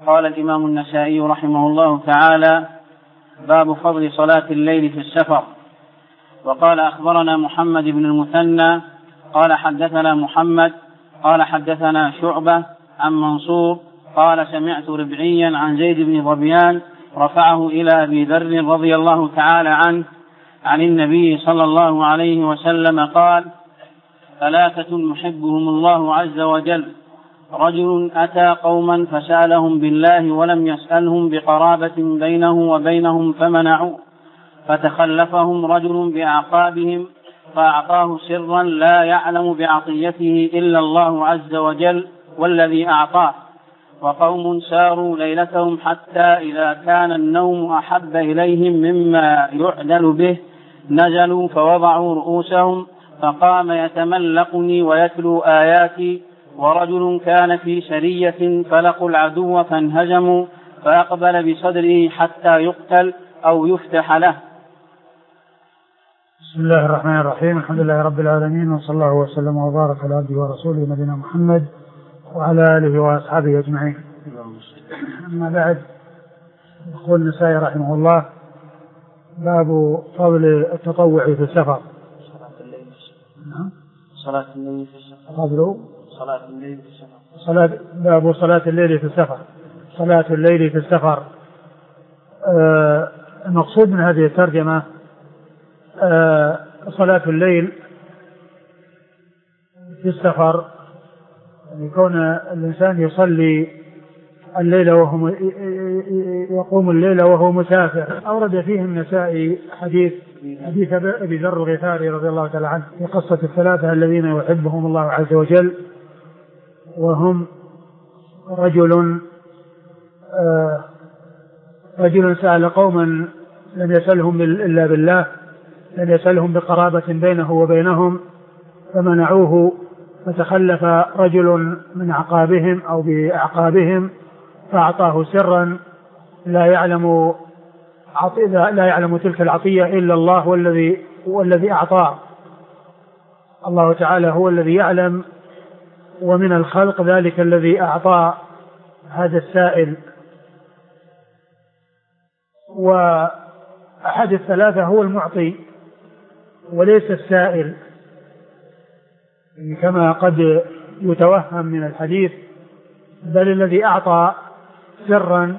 قال الإمام النسائي رحمه الله تعالى: باب فضل صلاة الليل في السفر. وقال: أخبرنا محمد بن المثنى قال حدثنا محمد قال حدثنا شعبة عن منصور قال: سمعت ربعيا عن زيد بن ظبيان رفعه إلى أبي ذر رضي الله تعالى عنه عن النبي صلى الله عليه وسلم قال: ثلاثة يحبهم الله عز وجل: رجل أتى قوما فسألهم بالله ولم يسألهم بقرابة بينه وبينهم فمنعوه، فتخلفهم رجل بأعقابهم فأعطاه سرا لا يعلم بعطيته إلا الله عز وجل والذي أعطاه. وقوم ساروا ليلتهم حتى إذا كان النوم أحب إليهم مما يعدل به نزلوا فوضعوا رؤوسهم، فقام يتملقني ويتلو آياتي. ورجل كان في سرية فلقوا العدو فانهزموا، فأقبل بصدره حتى يقتل أو يفتح له. بسم الله الرحمن الرحيم. الحمد لله رب العالمين، وصلى الله وسلم وبارك على عبده ورسوله نبينا محمد وعلى آله وأصحابه أجمعين. أما بعد، يقول النسائي رحمه الله: باب فضل التطوع في السفر. صلاة الليل في السفر. صلاة الليل في السفر. باب صلاة الليل في السفر. صلاة الليل في السفر. المقصود من هذه الترجمة صلاة الليل في السفر، يكون الإنسان يصلي الليل وهو يقوم الليل وهو مسافر. أورد فيه النسائي حديث أبي ذر الغفاري رضي الله تعالى عنه في قصة الثلاثة الذين يحبهم الله عز وجل، وهم رجل سأل قوما لم يسألهم إلا بالله، لم يسألهم بقرابة بينه وبينهم فمنعوه، فتخلف رجل من أعقابهم أو بأعقابهم فأعطاه سرا لا يعلم تلك العطية إلا الله والذي أعطاه. الله تعالى هو الذي يعلم، ومن الخلق ذلك الذي أعطى هذا السائل. وأحد الثلاثة هو المعطي وليس السائل، كما قد يتوهم من الحديث، بل الذي أعطى سرا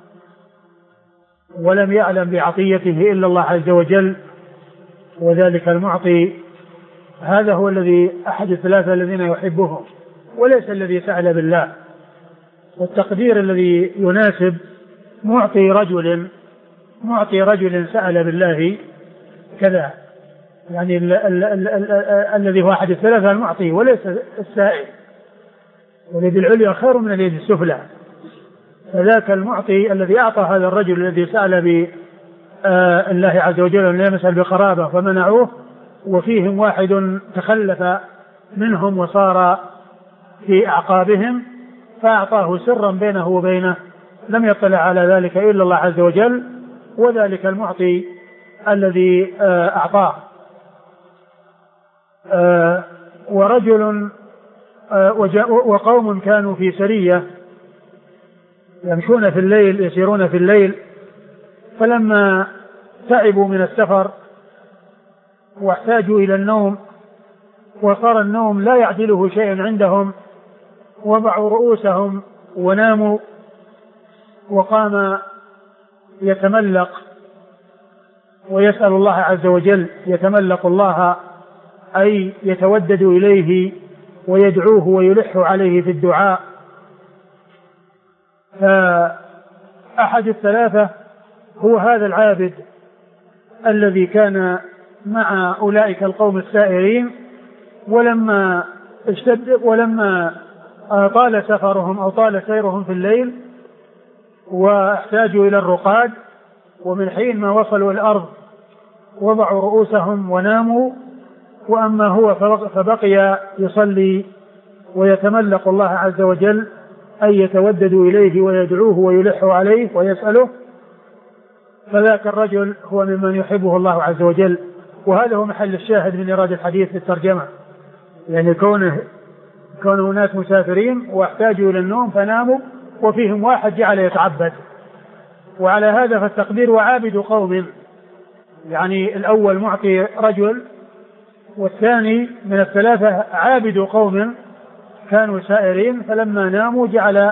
ولم يعلم بعطيته إلا الله عز وجل، وذلك المعطي هذا هو الذي أحد الثلاثة الذين يحبهم، وليس الذي سأل بالله. والتقدير الذي يناسب معطي رجل سأل بالله كذا، يعني الذي هو أحد الثلاثة المعطي وليس السائل، واليد العليا خير من اليد السفلى. فذاك المعطي الذي أعطى هذا الرجل الذي سأل بالله عز وجل أن لا يسأل بقرابة فمنعوه، وفيهم واحد تخلف منهم وصار في أعقابهم فأعطاه سرا بينه وبينه لم يطلع على ذلك إلا الله عز وجل، وذلك المعطي الذي أعطاه. ورجل وقوم كانوا في سرية يمشون في الليل، يسيرون في الليل، فلما تعبوا من السفر واحتاجوا إلى النوم وصار النوم لا يعدله شيء عندهم، وضعوا رؤوسهم وناموا، وقام يتملق ويسأل الله عز وجل، يتملق الله أي يتودد إليه ويدعوه ويلح عليه في الدعاء. فأحد الثلاثة هو هذا العابد الذي كان مع أولئك القوم السائرين، ولما طال سفرهم أو طال سيرهم في الليل واحتاجوا إلى الرقاد، ومن حين ما وصلوا الأرض وضعوا رؤوسهم وناموا، وأما هو فبقي يصلي ويتملق الله عز وجل أي يتودد إليه ويدعوه ويلح عليه ويسأله. فذاك الرجل هو ممن يحبه الله عز وجل، وهذا هو محل الشاهد من إرادة الحديث في الترجمة، يعني كونه ناس مسافرين واحتاجوا إلى النوم فناموا وفيهم واحد جعل يتعبد. وعلى هذا فالتقدير وعابد قوم، يعني الأول معطي رجل، والثاني من الثلاثة عابد قوم كانوا سائرين، فلما ناموا جعل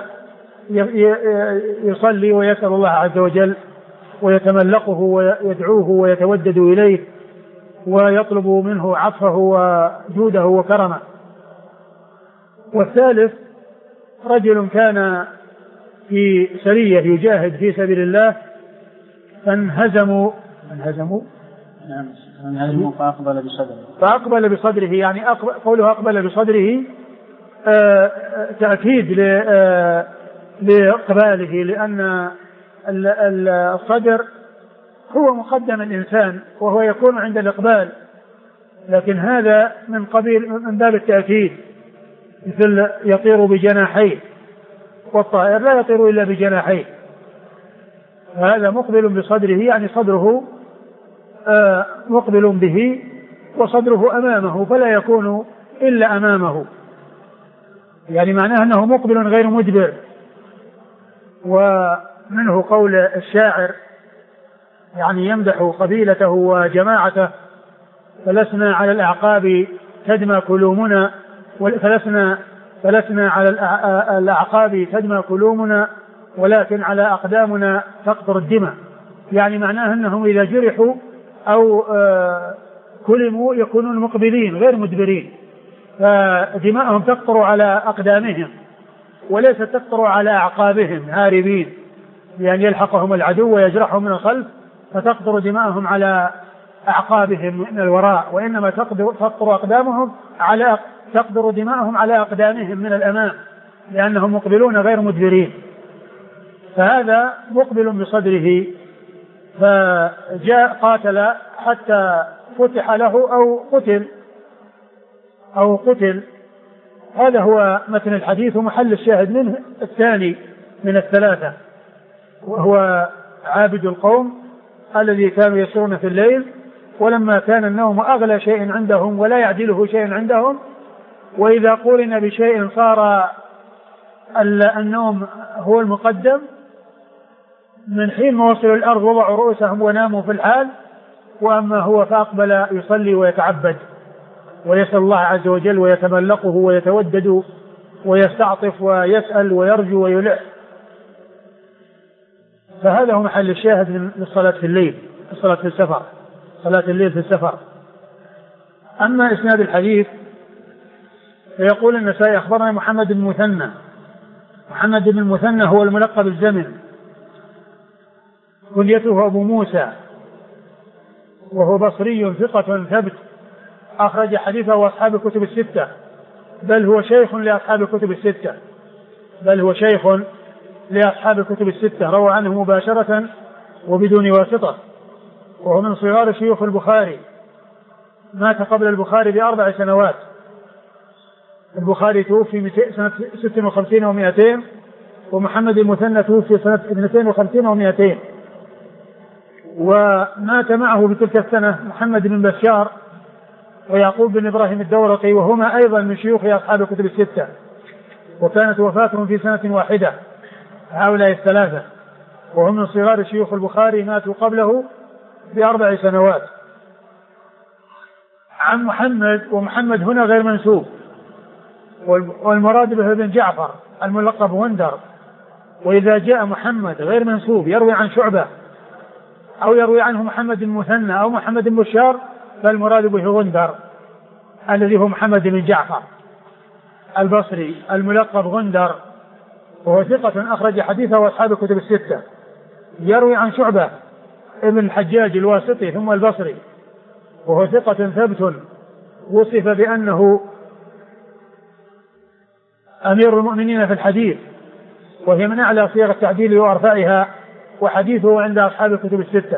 يصلي ويسأل الله عز وجل ويتملقه ويدعوه ويتودد إليه ويطلب منه عفوه وجوده وكرمه. والثالث رجل كان في سرية يجاهد في سبيل الله فانهزموا فأقبل بصدره، يعني قوله أقبل بصدره تأكيد لإقباله، لأن الصدر هو مقدم الإنسان وهو يكون عند الإقبال، لكن هذا من باب التأكيد، مثل يطير بجناحيه، والطائر لا يطير إلا بجناحيه، هذا مقبل بصدره، يعني صدره مقبل به وصدره أمامه فلا يكون إلا أمامه، يعني معناه أنه مقبل غير مدبر. ومنه قول الشاعر يعني يمدح قبيلته وجماعته: فلسنا على الأعقاب تدمى كلومنا، فلسنا على الأعقاب تدمى كلومنا ولكن على أقدامنا تقطر الدماء، يعني معناه أنهم إذا جرحوا أو كلموا يكونون مقبلين غير مدبرين، فدماءهم تقطر على أقدامهم وليست تقطر على أعقابهم هاربين، يعني يلحقهم العدو ويجرحهم من الخلف فتقطر دماءهم على أعقابهم من الوراء، وإنما تقطر دماءهم على أقدامهم من الأمام، لأنهم مقبلون غير مدبرين. فهذا مقبل بصدره، فجاء قاتل حتى فتح له أو قتل. هذا هو متن الحديث، ومحل الشاهد منه الثاني من الثلاثة، وهو عابد القوم الذي كانوا يسرون في الليل، ولما كان النوم أغلى شيء عندهم ولا يعدله شيء عندهم، وإذا قورن بشيء صار النوم هو المقدم، من حين ما وصلوا الأرض وضعوا رؤوسهم وناموا في الحال، وأما هو فأقبل يصلي ويتعبد ويسأل الله عز وجل ويتملقه ويتودد ويستعطف ويسأل ويرجو ويلح. فهذا هو محل الشاهد من الصلاة في الليل، الصلاة في السفر، صلاة الليل في السفر. أما إسناد الحديث فيقول النسائي: أخبرنا محمد بن المثنى. محمد بن المثنى هو الملقب الزمن، كنيته أبو موسى، وهو بصري ثقة ثبت، أخرج حديثه أصحاب الكتب الستة، بل هو شيخ لأصحاب الكتب الستة، روى عنه مباشرة وبدون واسطة، وهو من صغار شيوخ البخاري، مات قبل البخاري ب4 سنوات. البخاري توفي سنة 56 و200، ومحمد المثنى توفي سنة 52 و200، ومات معه في تلك السنة محمد بن بشار ويعقوب بن إبراهيم الدورقي، وهما أيضا من شيوخ أصحاب الكتب الستة، وكانت وفاتهم في سنة واحدة هؤلاء الثلاثة، وهم من صغار شيوخ البخاري، ماتوا قبله ب4 سنوات. عن محمد، ومحمد هنا غير منسوب، والمراد به بن جعفر الملقب غندر، وإذا جاء محمد غير منسوب يروي عن شعبة أو يروي عنه محمد المثنى أو محمد بن بشار، فالمراد به غندر الذي هو محمد بن جعفر البصري الملقب غندر، وهو ثقة أخرج حديثه أصحاب الكتب الستة، يروي عن شعبة ابن الحجاج الواسطي ثم البصري، وهو ثقة ثبت، وصف بأنه أمير المؤمنين في الحديث، وهي من أعلى صيغ التعديل وأرفعها، وحديثه عند أصحاب الكتب الستة.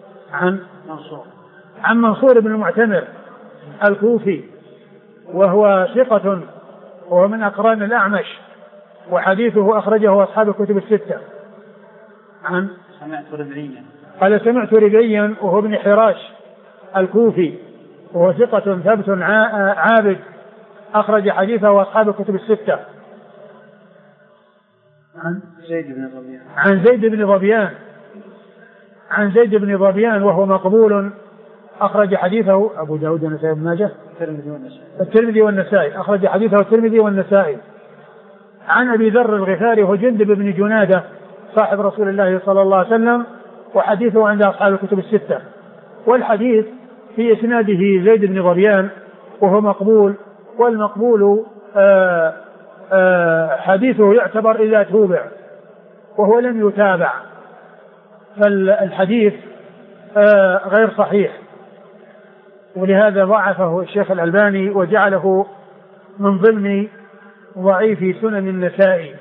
عن منصور بن المعتمر الكوفي، وهو ثقة، وهو من أقران الأعمش، وحديثه أخرجه أصحاب الكتب الستة. سمعت ربعيا وهو ابن حراش الكوفي، وهو ثقة ثبت عابد، أخرج حديثه أصحاب الكتب الستة. عن زيد بن ظبيان وهو مقبول، أخرج حديثه أبو داود والنسائي بن ماجه الترمذي والنسائي، أخرج حديثه الترمذي والنسائي. عن أبي ذر الغفاري وهو جندب بن جنادة صاحب رسول الله صلى الله عليه وسلم، وحديثه عند أصحاب الكتب الستة. والحديث في إسناده زيد بن ظبيان وهو مقبول، والمقبول حديثه يعتبر إذا توبع وهو لم يتابع، فالحديث غير صحيح، ولهذا ضعفه الشيخ الألباني وجعله من ضمن ضعيف سنن النسائي.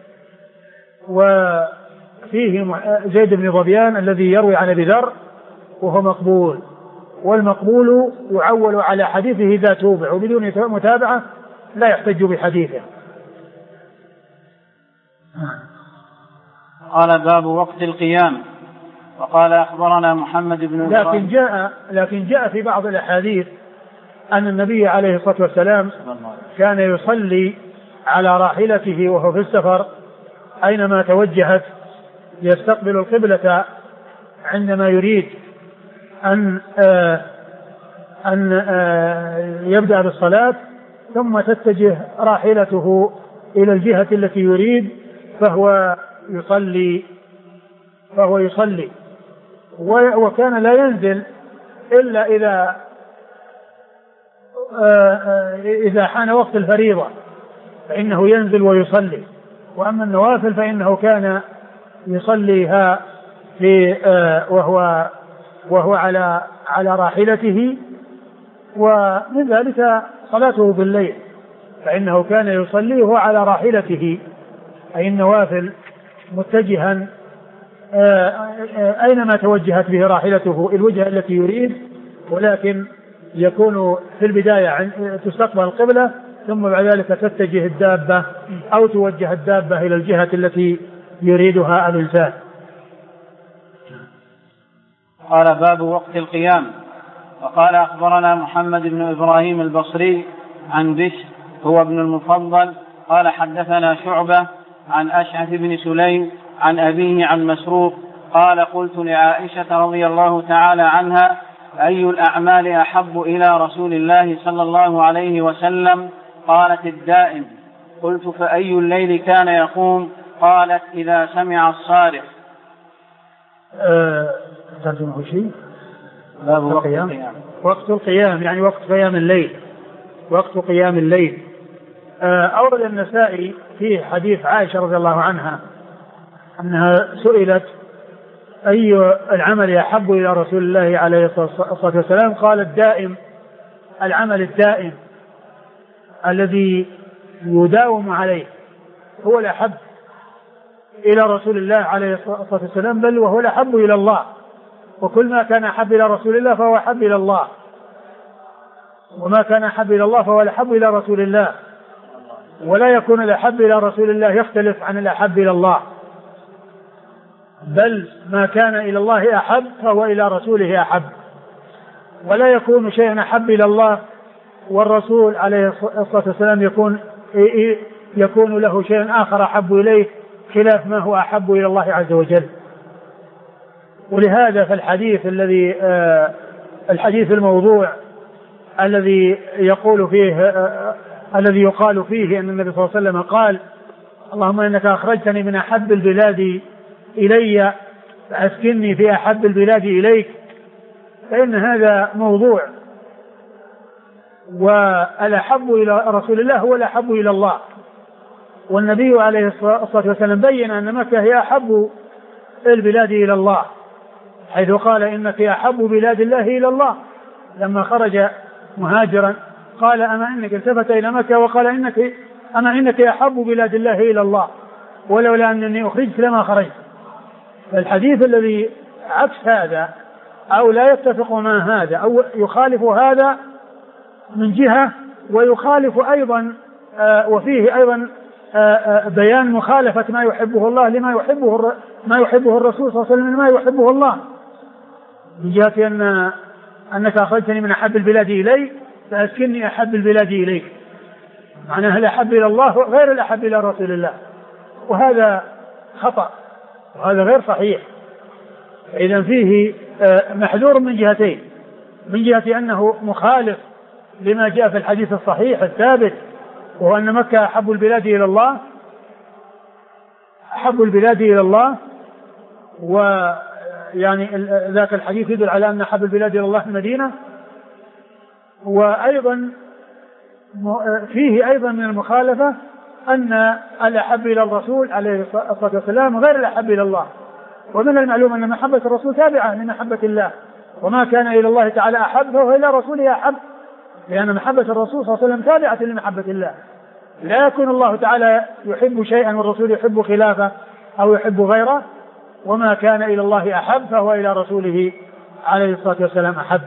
وفيه زيد بن ظبيان الذي يروي عن أبي ذر وهو مقبول، والمقبول يعول على حديثه إذا توبع، وبدون متابعة لا يحتج بحديثه. قال باب وقت القيام. وقال أخبرنا محمد بن لكن جاء في بعض الأحاديث أن النبي عليه الصلاة والسلام كان يصلي على راحلته وهو في السفر أينما توجهت، يستقبل القبلة عندما يريد أن يبدأ بالصلاة، ثم تتجه راحلته إلى الجهة التي يريد فهو يصلي. وكان لا ينزل إلا إذا حان وقت الفريضة فإنه ينزل ويصلي، وأما النوافل فإنه كان يصليها وهو على راحلته. ومن ذلك صلاته بالليل، فإنه كان يصلي وهو على راحلته، أي النوافل متجها أينما توجهت به راحلته الوجهة التي يريد، ولكن يكون في البداية تستقبل القبلة، ثم بعد ذلك تتجه الدابة أو توجه الدابة إلى الجهة التي يريدها الإنسان. قال باب وقت القيام. وقال أخبرنا محمد بن إبراهيم البصري عن بشر هو ابن المفضل قال حدثنا شعبة عن أشعث بن سليم عن أبيه عن مسروق قال قلت لعائشة رضي الله تعالى عنها أي الأعمال أحب إلى رسول الله صلى الله عليه وسلم؟ قالت الدائم. قلت فأي الليل كان يقوم؟ قالت إذا سمع الصارخ. ترجمه شيء باب وقت القيام. وقت القيام يعني وقت قيام الليل. وقت قيام الليل. أورد النسائي في حديث عائشة رضي الله عنها أنها سئلت أي العمل أحب إلى رسول الله عليه الصلاة والسلام؟ قال الدائم، العمل الدائم الذي يداوم عليه هو الأحب إلى رسول الله عليه الصلاة والسلام، بل وهو الأحب إلى الله، وكل ما كان أحب إلى رسول الله فهو أحب إلى الله، وما كان أحب إلى الله فهو الأحب إلى رسول الله، ولا يكون الأحب إلى رسول الله يختلف عن الأحب إلى الله، بل ما كان إلى الله أحب فهو إلى رسوله أحب، ولا يكون شيء أحب إلى الله والرسول عليه الصلاة والسلام يكون له شيء آخر أحب إليه خلاف ما هو أحب إلى الله عز وجل. ولهذا فالحديث الحديث الموضوع الذي يقال فيه أن النبي صلى الله عليه وسلم قال اللهم إنك أخرجتني من أحب البلاد إلي فأسكنني في أحب البلاد إليك، فإن هذا موضوع، والأحب إلى رسول الله هو الأحب إلى الله، والنبي عليه الصلاة والسلام بين أن مكة هي أحب البلاد إلى الله، حيث قال إنك أحب بلاد الله إلى الله لما خرج مهاجرا، قال أما إنك التفت إلى مكة وقال أما إنك أحب بلاد الله إلى الله ولولا أنني أخرجت لما خرجت. فالحديث الذي عكس هذا أو لا يتفق مع هذا أو يخالف هذا من جهة، ويخالف أيضا وفيه أيضا بيان مخالفة ما يحبه الله لما يحبه الرسول صلى الله عليه وسلم لما يحبه الله، من جهة أنك أخرجتني من أحب البلاد إلي فأسكنني أحب البلاد إليك، معناها الأحب إلى الله غير الأحب إلى رسول الله، وهذا خطأ وهذا غير صحيح. إذن فيه محذور من جهتين: من جهة أنه مخالف لما جاء في الحديث الصحيح الثابت، وهو أن مكة أحب البلاد إلى الله، ويعني ذاك الحديث يدل على أن أحب البلاد إلى الله المدينة. وأيضا فيه أيضا من المخالفة أن الأحب إلى الرسول عليه الصلاة والسلام غير الأحب إلى الله، ومن المعلوم أن محبة الرسول تابعة لمحبة الله، وما كان إلى الله تعالى أحب فهو إلى رسوله أحب، لأن محبة الرسول صلى الله عليه وسلم تابعة لمحبة الله. لا يكون الله تعالى يحب شيئا والرسول يحب خلافه أو يحب غيره، وما كان إلى الله أحب فهو إلى رسوله عليه الصلاة والسلام أحب.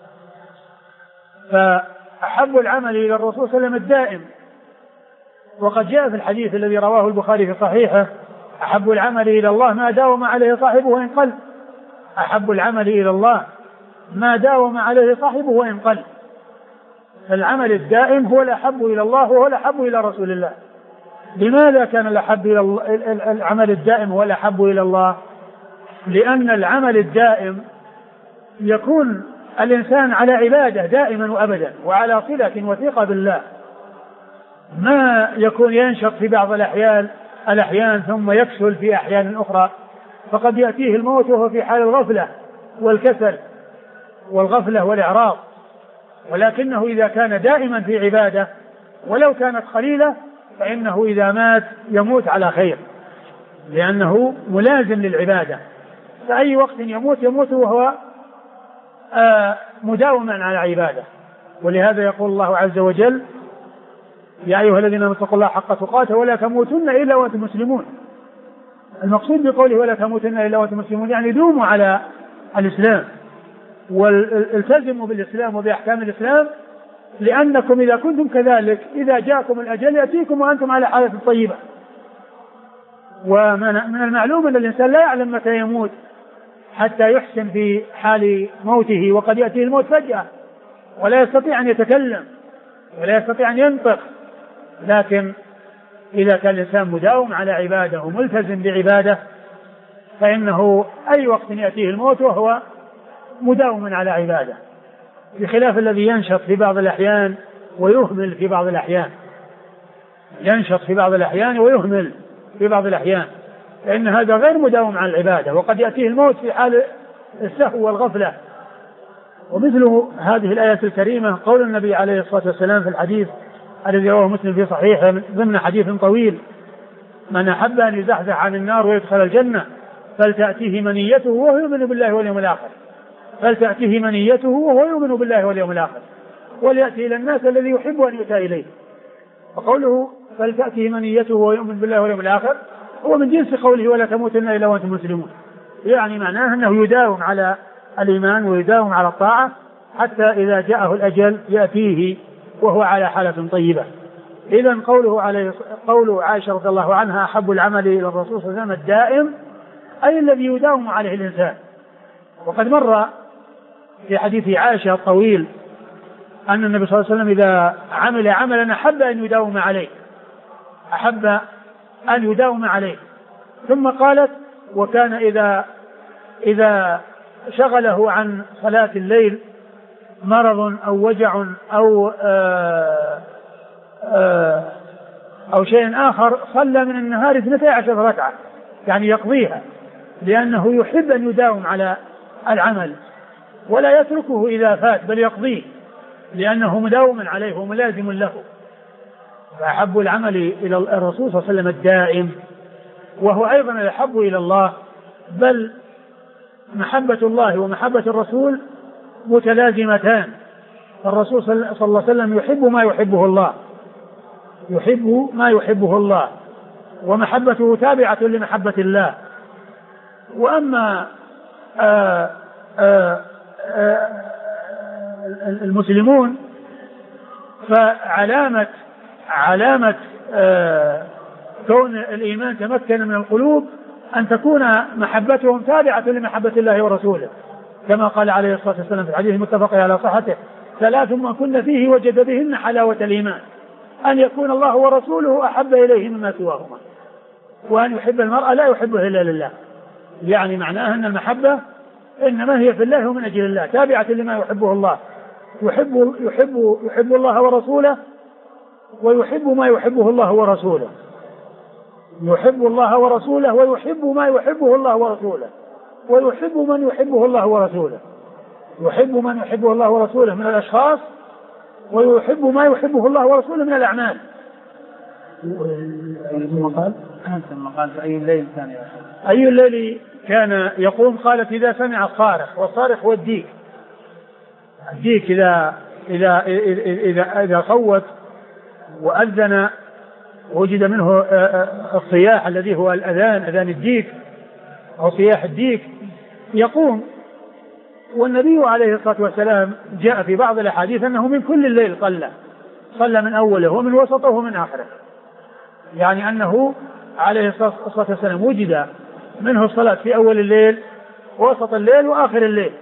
فأحب العمل إلى الرسول صلى الله عليه وسلم الدائم، وقد جاء في الحديث الذي رواه البخاري في صحيحه: أحب العمل إلى الله ما داوم عليه صاحبه وإن قل. أحب العمل إلى الله ما داوم عليه صاحبه وإن قل. فالعمل الدائم هو الأحب إلى الله وهو الأحب إلى رسول الله. لماذا كان العمل الدائم هو الأحب إلى الله؟ لأن العمل الدائم يكون الإنسان على عبادة دائما وأبدا وعلى صلة وثيقة بالله، ما يكون ينشط في بعض الأحيان ثم يكسل في أحيان أخرى، فقد يأتيه الموت وهو في حال الغفلة والكسل والغفلة والإعراض. ولكنه إذا كان دائما في عبادة ولو كانت قليلة فإنه إذا مات يموت على خير، لأنه ملازم للعبادة، فأي وقت يموت وهو مداوما على عبادة. ولهذا يقول الله عز وجل: يا أيها الذين آمنوا اتقوا الله حق تقاته ولا تموتن إلا وأنتم مسلمون. المقصود بقوله ولا تموتن إلا وأنتم مسلمون يعني دوموا على الإسلام والتزموا بالإسلام وبأحكام الإسلام، لأنكم إذا كنتم كذلك إذا جاءكم الأجل يأتيكم وأنتم على حالة طيبة. ومن المعلوم أن الإنسان لا يعلم متى يموت حتى يحسن في حال موته، وقد يأتيه الموت فجأة ولا يستطيع أن يتكلم ولا يستطيع أن ينطق. لكن إذا كان الإنسان مداوم على عبادة وملتزم بعبادة فإنه أي وقت يأتيه الموت وهو مداوم على عبادة، بخلاف الذي ينشط في بعض الأحيان ويهمل في بعض الأحيان. ينشط في بعض الأحيان ويهمل في بعض الأحيان، فإن هذا غير مداوم على العبادة، وقد يأتيه الموت في حال السهو والغفلة. ومثل هذه الآية الكريمة قول النبي عليه الصلاة والسلام في الحديث الذي رواه مسلم في صحيحه ضمن حديث طويل: من أحب أن يزحزح عن النار ويدخل الجنة فلتأتيه منيته وهو يؤمن بالله واليوم الآخر. فلتأتيه منيته وهو يؤمن بالله واليوم الآخر وليأتي إلى الناس الذي يحب أن يؤتى إليه. وقوله فلتأتيه منيته وهو يؤمن بالله واليوم الآخر هو من جنس قوله ولا تموتن إلا وأنتم مسلمون، يعني معناه أنه يداوم على الإيمان ويداوم على الطاعة حتى إذا جاءه الأجل يأتيه وهو على حالة طيبة. إذن قوله عائشة رضي الله عنها أحب العمل إلى الرسول صلى الله عليه وسلم الدائم، أي الذي يداوم عليه الإنسان. وقد مر في حديث عائشة الطويل أن النبي صلى الله عليه وسلم إذا عمل عملا أحب أن يداوم عليه، ثم قالت: وكان إذا شغله عن صلاة الليل مرض أو وجع أو شيء آخر صلى من النهار 12 ركعة، يعني يقضيها، لأنه يحب أن يداوم على العمل ولا يتركه إذا فات بل يقضيه، لأنه مداوم عليه وملازم له. فأحب العمل إلى الرسول صلى الله عليه وسلم الدائم، وهو أيضا الأحب إلى الله، بل محبة الله ومحبة الرسول متلازمتان. الرسول صلى الله عليه وسلم يحب ما يحبه الله ومحبته تابعة لمحبة الله. وأما المسلمون فعلامة كون الإيمان تمكن من القلوب أن تكون محبتهم تابعة لمحبة الله ورسوله، كما قال عليه الصلاة والسلام في الحديث المتفق على صحته: 3 من كن فيه وجد بهن حلاوة الإيمان، أن يكون الله ورسوله أحب إليه مما سواهما. وأن يحب المرء لا يحبه إلا لله، يعني معناه أن المحبة إنما هي في الله ومن أجل الله، تابعة لما يحبه الله. يحب الله ورسوله، ويحب ما يحبه الله ورسوله، يحب الله ورسوله ويحب ما يحبه الله ورسوله، ويحب من يحبه الله ورسوله، يحب من يحبه الله ورسوله من الأشخاص، ويحب ما يحبه الله ورسوله من الأعمال. ثم قال في أي الليل كان أي الليل كان يقوم؟ قالت إذا سمع الصارخ، والصارخ هو الديك. الديك إذا صوت وأذن وجد منه الصياح الذي هو الأذان، أذان الديك أو صياح الديك، يقوم. والنبي عليه الصلاة والسلام جاء في بعض الأحاديث أنه من كل الليل صلى من أوله ومن وسطه ومن آخره، يعني أنه عليه الصلاة والسلام وجد منه الصلاة في أول الليل ووسط الليل وآخر الليل.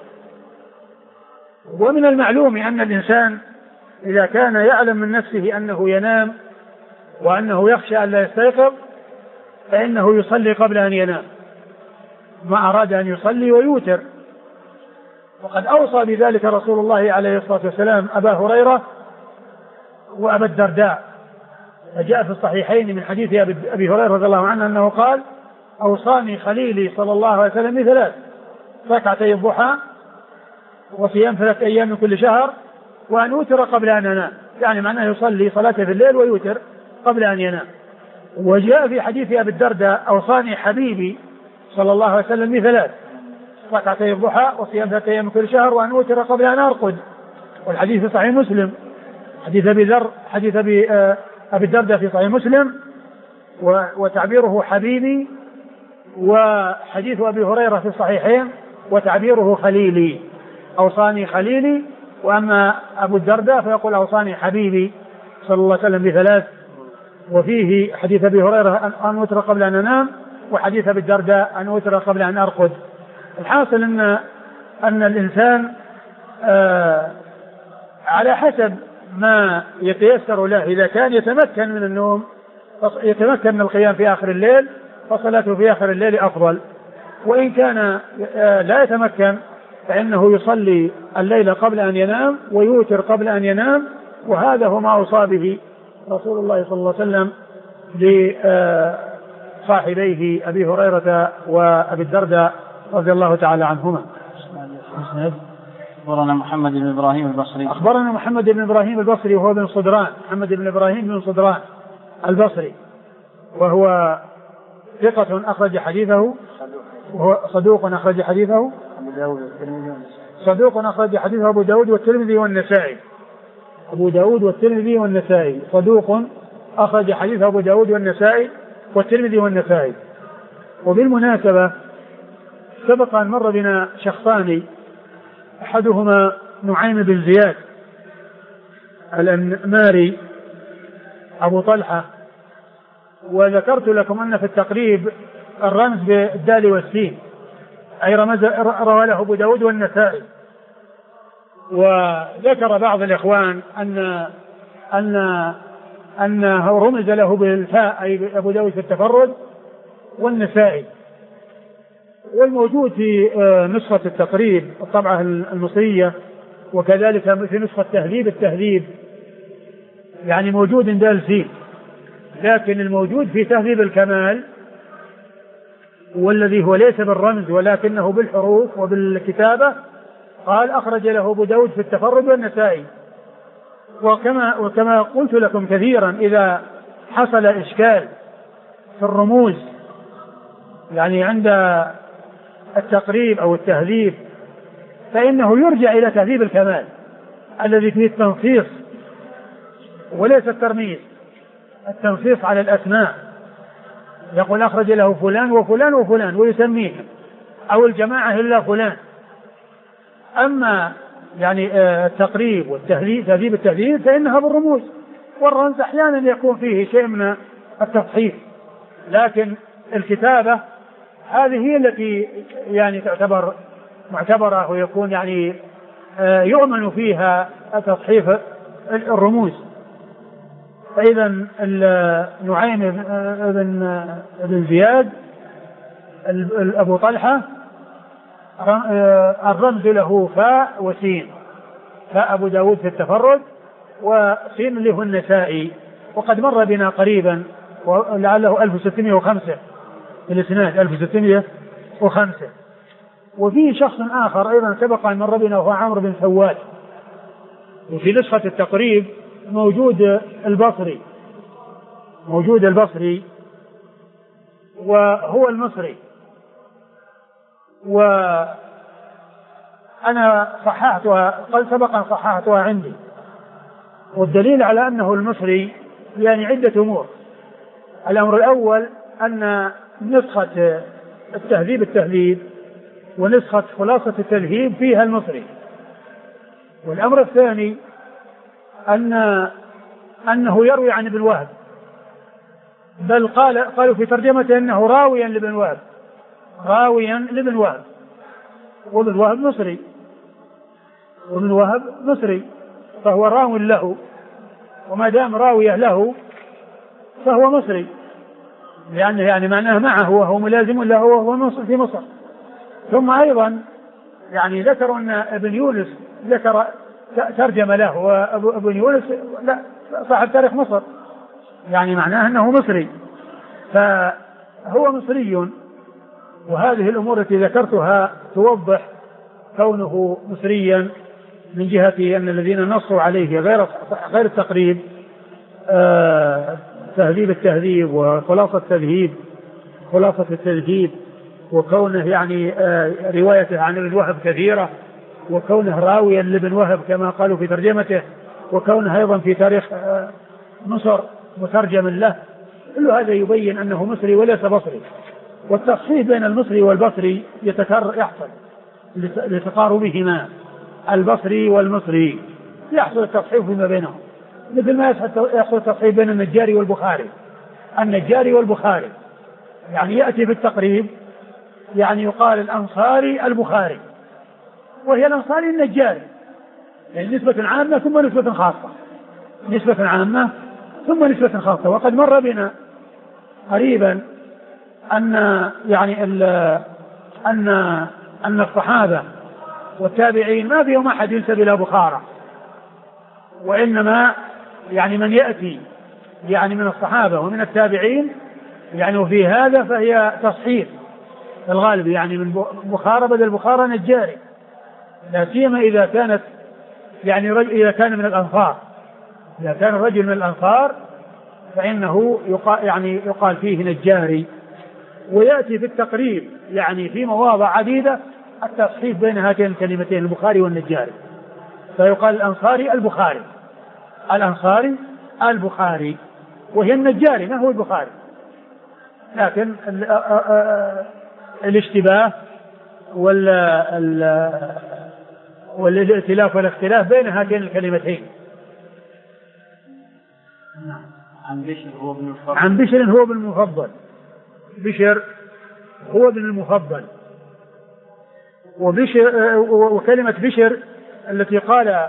ومن المعلوم أن الإنسان إذا كان يعلم من نفسه أنه ينام وأنه يخشى أن لا يستيقظ فإنه يصلي قبل أن ينام ما أراد أن يصلي ويوتر. وقد أوصى بذلك رسول الله عليه الصلاة والسلام أبا هريرة وأبا الدرداء، فجاء في الصحيحين من حديث أبي هريرة رضي الله عنه أنه قال: أوصاني خليلي صلى الله عليه وسلم بثلاث: ركعتي الضحى، وصيام 3 أيام من كل شهر، وأن يوتر قبل أن ينام، يعني معناه يصلي صلاته في الليل ويوتر قبل أن ينام. وجاء في حديث أبي الدرداء: أوصاني حبيبي صلى الله عليه وسلم بثلاث: ركعتي الضحى، وصيام 3 أيام من كل شهر، وأن أوتر قبل أن أرقد. والحديث في صحيح مسلم، حديث أبي الدرداء في صحيح مسلم، وتعبيره حبيبي، وحديث أبي هريرة في الصحيحين وتعبيره خليلي، أوصاني خليلي. وأما أبو الدرداء فيقول: أوصاني حبيبي صلى الله عليه وسلم بثلاث. وفيه حديث أبي هريرة أن أوتر قبل أن أنام، وحديث أبي الدرداء أن أوتر قبل أن أرقد. الحاصل أن الإنسان على حسب ما يتيسر له، إذا كان يتمكن من النوم يتمكن من القيام في آخر الليل فصلاته في آخر الليل أفضل، وإن كان لا يتمكن فإنه يصلي الليل قبل أن ينام ويوتر قبل أن ينام. وهذا هو ما أوصى به رسول الله صلى الله عليه وسلم لصاحبيه أبي هريرة وأبي الدرداء رضي الله تعالى عنهما. أخبرنا محمد بن إبراهيم البصري. أخبرنا محمد بن إبراهيم البصري وهو بن صدران، محمد بن إبراهيم بن صدران البصري، وهو ثقة أخرج حديثه، وهو صدوق أخرج حديثه أبو داود والترمذي والنسائي. أبو داود والترمذي والنسائي، صدوق أخرج حديثه أبو داود والنسائي والترمذي والنسائي. وبالمناسبة سبق أن مر بنا شخصان، أحدهما نعيم بن زياد الأنماري أبو طلحة، وذكرت لكم أن في التقريب الرمز بالدال والسين، أي روى له أبو داود والنسائي. وذكر بعض الإخوان أنه رمز له بالفاء، أي أبو داود في التفرد والنسائي. والموجود في نسخة التقريب الطبعة المصرية، وكذلك في نسخة التهذيب يعني موجود دال سين، لكن الموجود في تهذيب الكمال والذي هو ليس بالرمز ولكنه بالحروف وبالكتابة قال: أخرج له أبو داود في التفرد والنسائي. وكما قلت لكم كثيرا، إذا حصل إشكال في الرموز يعني عند التقريب أو التهذيب فإنه يرجع إلى تهذيب الكمال الذي فيه التنصيص وليس الترميز، التنصيص على الأسماء، يقول: أخرج له فلان وفلان وفلان ويسميه، أو الجماعة إلا فلان. أما يعني التقريب والتهذيب، تهذيب التهذيب، فإنها بالرموز، والرمز أحيانا يكون فيه شيء من التصحيح، لكن الكتابة هذه هي التي يعني تعتبر معتبرة ويكون يعني يؤمن فيها تصحيح الرموز. فإذا نعيم بن زياد أبو طلحة الرمز له فاء وسين، فاء أبو داود في التفرد وسين اللي هو النسائي، وقد مر بنا قريبا ولعله 1605 في الإسناد 1605. وفي شخص آخر أيضا سبق أن مر بنا وهو عمرو بن سواد، وفي نسخة التقريب موجود البصري وهو المصري، وأنا صححتها قد سبقا صححتها عندي. والدليل على أنه المصري يعني عدة أمور. الأمر الأول أن نسخة التهذيب ونسخة خلاصة التذهيب فيها المصري. والأمر الثاني أنه يروي عن ابن وهب، بل قالوا في ترجمته أنه راويا لابن وهب، وابن وهب مصري فهو راو له، وما دام راويه له فهو مصري، لأنه يعني معناه معه وهو ملازم له وهو في مصر. ثم أيضا يعني ذكروا أن ابن يونس ذكر ترجم له، وابن يونس لا صاحب تاريخ مصر، يعني معناه أنه مصري، فهو مصري. وهذه الأمور التي ذكرتها توضح كونه مصريا من جهة أن الذين نصوا عليه غير التقريب تهذيب التهذيب وخلاصة التذهيب، وكونه يعني روايته عن ابن وهب كثيرة، وكونه راويا لابن وهب كما قالوا في ترجمته، وكونه أيضا في تاريخ مصر مترجم له. كل هذا يبين أنه مصري وليس بصري. والتصحيح بين المصري والبصري يحصل لتقاربهما، البصري والمصري يحصل التصحيح فيما بينهم، مثل ما يحصل التصحيح بين النجاري والبخاري. يعني يأتي في التقريب يعني يقال الأنصاري البخاري، وهي الأنصاري النجاري، يعني نسبة عامة ثم نسبة خاصة. وقد مر بنا قريبا أن يعني أن الصحابة والتابعين ما فيهم أحد ينسب إلى بخارى، وإنما يعني من يأتي يعني من الصحابة ومن التابعين يعني، وفي هذا فهي تصحيح الغالب، يعني من بخارى بدل بخارى نجاري، لا سيما إذا كانت يعني إذا كان من الأنصار، إذا كان الرجل من الأنصار فإنه يقال فيه نجاري. ويأتي في التقريب يعني في مواضع عديدة التصحيح بين هاتين الكلمتين البخاري والنجاري، فيقال الأنصاري البخاري، وهي النجاري ما هو البخاري. لكن الاشتباه والائتلاف والاختلاف بين هاتين الكلمتين. عن بشر هو ابن المفضل. بشر هو ابن المفضل. وكلمة بشر التي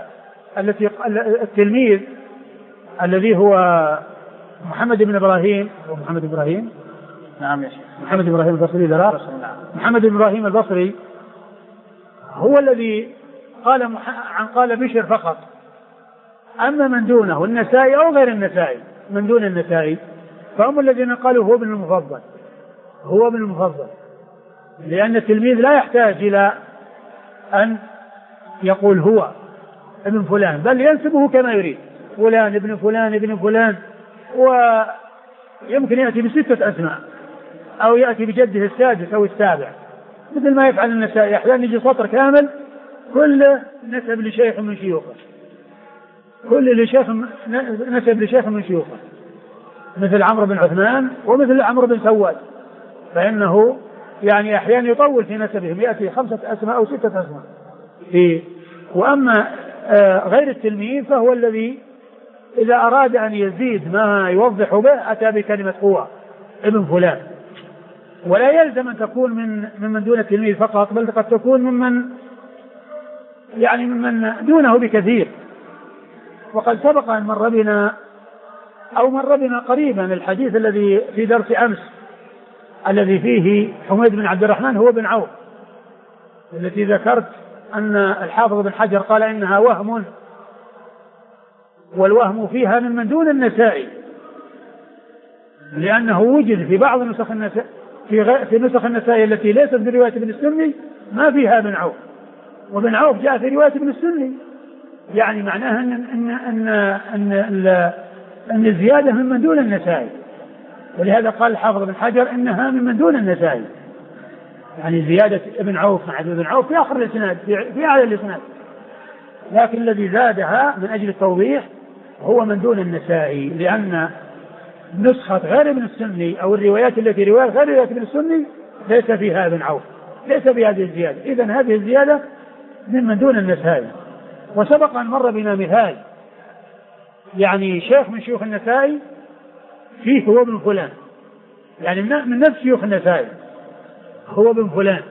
التلميذ الذي هو محمد بن إبراهيم، نعم يا شيخ، محمد بن إبراهيم البصري، محمد بن إبراهيم البصري هو الذي قال بشر فقط. أما من دونه النسائي أو غير النسائي من دون النسائي فهم الذين قالوا هو ابن المفضل، لأن التلميذ لا يحتاج إلى أن يقول هو ابن فلان، بل ينسبه كما يريد، فلان ابن فلان، ويمكن يأتي ب6 أسماء أو يأتي بجده السادس أو السابع، مثل ما يفعل النسائي. أحيانا يجي سطر كامل كله نسب لشيخ من شيوخه، نسب لشيخ من شيوخه، مثل عمرو بن عثمان ومثل عمرو بن سواد، فإنه يعني أحيانا يطول في نسبهم، يأتي 5 أسماء أو 6 أسماء. وأما غير التلميذ فهو الذي إذا أراد أن يزيد ما يوضح به أتى بكلمة هو ابن فلان، ولا يلزم أن تكون من دون التلميذ فقط، بل قد تكون ممن دونه بكثير. وقد سبق أن مر بنا أو مر بنا قريبا الحديث الذي في درس أمس الذي فيه حميد بن عبد الرحمن هو بن عوف، التي ذكرت أن الحافظ بن حجر قال إنها وهم، والوهم فيها ممن دون النسائي، لأنه وجد في بعض نسخ النسائي في نسخ النسائي التي ليست برواية ابن السني ما فيها ابن عوف، وابن عوف جاء في رواية ابن السني، يعني معناها أن الزيادة ممن دون النسائي، ولهذا قال الحافظ بن حجر إنها ممن دون النسائي، يعني زيادة ابن عوف مع ابن عوف في آخر الإسناد في أعلى الإسناد، لكن الذي زادها من أجل التوضيح هو من دون النسائي، لأن نسخة غير ابن السني أو الروايات التي رواية غير رواية ابن السني ليس فيها ابن عوف، ليس بهذه الزيادة، إذن هذه الزيادة من دون النسائي. وسبق أن مر بنا مثال، يعني شيخ من شيوخ النسائي فيه هو ابن فلان، يعني من نفس شيوخ النسائي هو ابن فلان.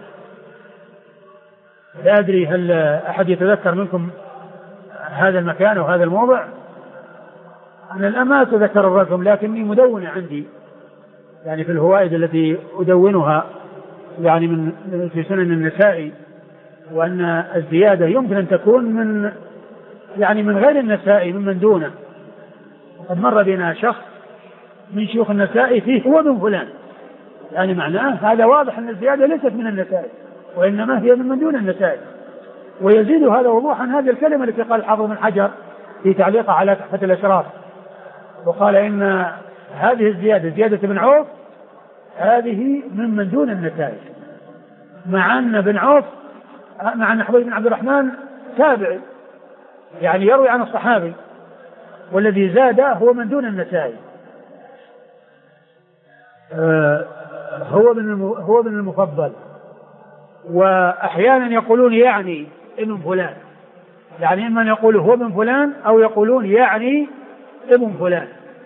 لا أدري هل أحد يتذكر منكم هذا المكان أو هذا الموضع؟ أنا الآن ما أتذكر الرقم، لكني مدونة عندي يعني في الهوائد التي أدونها يعني في سنن النسائي، وأن الزيادة يمكن أن تكون من غير النسائي ممن دونه. وقد مر بنا شخص من شيوخ النسائي فيه هو ابن فلان، يعني معناه هذا واضح أن الزيادة ليست من النسائي وإنما هي من دون النسائي. ويزيد هذا وضوحا هذه الكلمة التي قال الحافظ بن حجر في تعليقه على تحفة الأشراف، وقال إن هذه الزيادة زيادة ابن عوف هذه من دون النسائي، مع أن ابن عوف مع أن حميد بن عبد الرحمن تابعي يعني يروي عن الصحابي، والذي زاد هو من دون النسائي، هو ابن المفضل. وأحيانا يقولون يعني ابن فلان، يعني إما يقول هو ابن فلان أو يقولون يعني ابن فلان.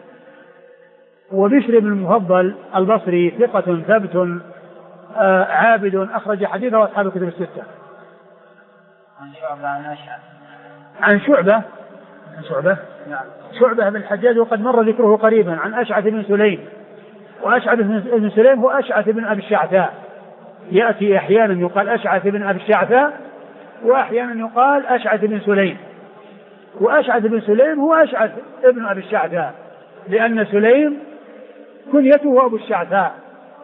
وبشر بن المفضل البصري ثقة ثبت عابد أخرج حديثه أصحاب الكتب الستة. عن شعبة بن الحجاج، وقد مر ذكره قريبا، عن أشعث بن سليم، وأشعث بن سليم هو أشعث بن أبي الشعثاء، يأتي أحيانا يقال أشعث بن أبي الشعثاء وأحيانا يقال أشعث بن سليم، وأشعث بن سليم هو أشعث ابن أبي الشعثاء، لأن سليم كنيته أبو الشعثاء،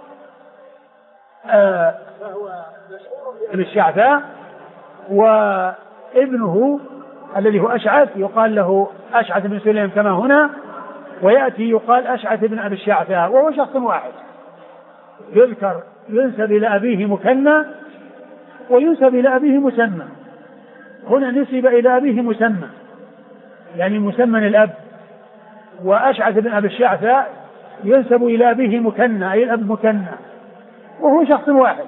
فهو ابن الشعثاء، وابنه الذي هو أشعث يقال له أشعث بن سليم كما هنا، ويأتي يقال أشعث بن أبي الشعثاء، وهو شخص واحد يذكر ينسب إلى أبيه مكنى وينسب إلى أبيه مسمى. هنا نسب إلى أبيه مسمى يعني مسمى الأب، وأشعث بن أبي الشعثاء ينسب إلى أبيه مكنى أي الأب مكنى، وهو شخص واحد،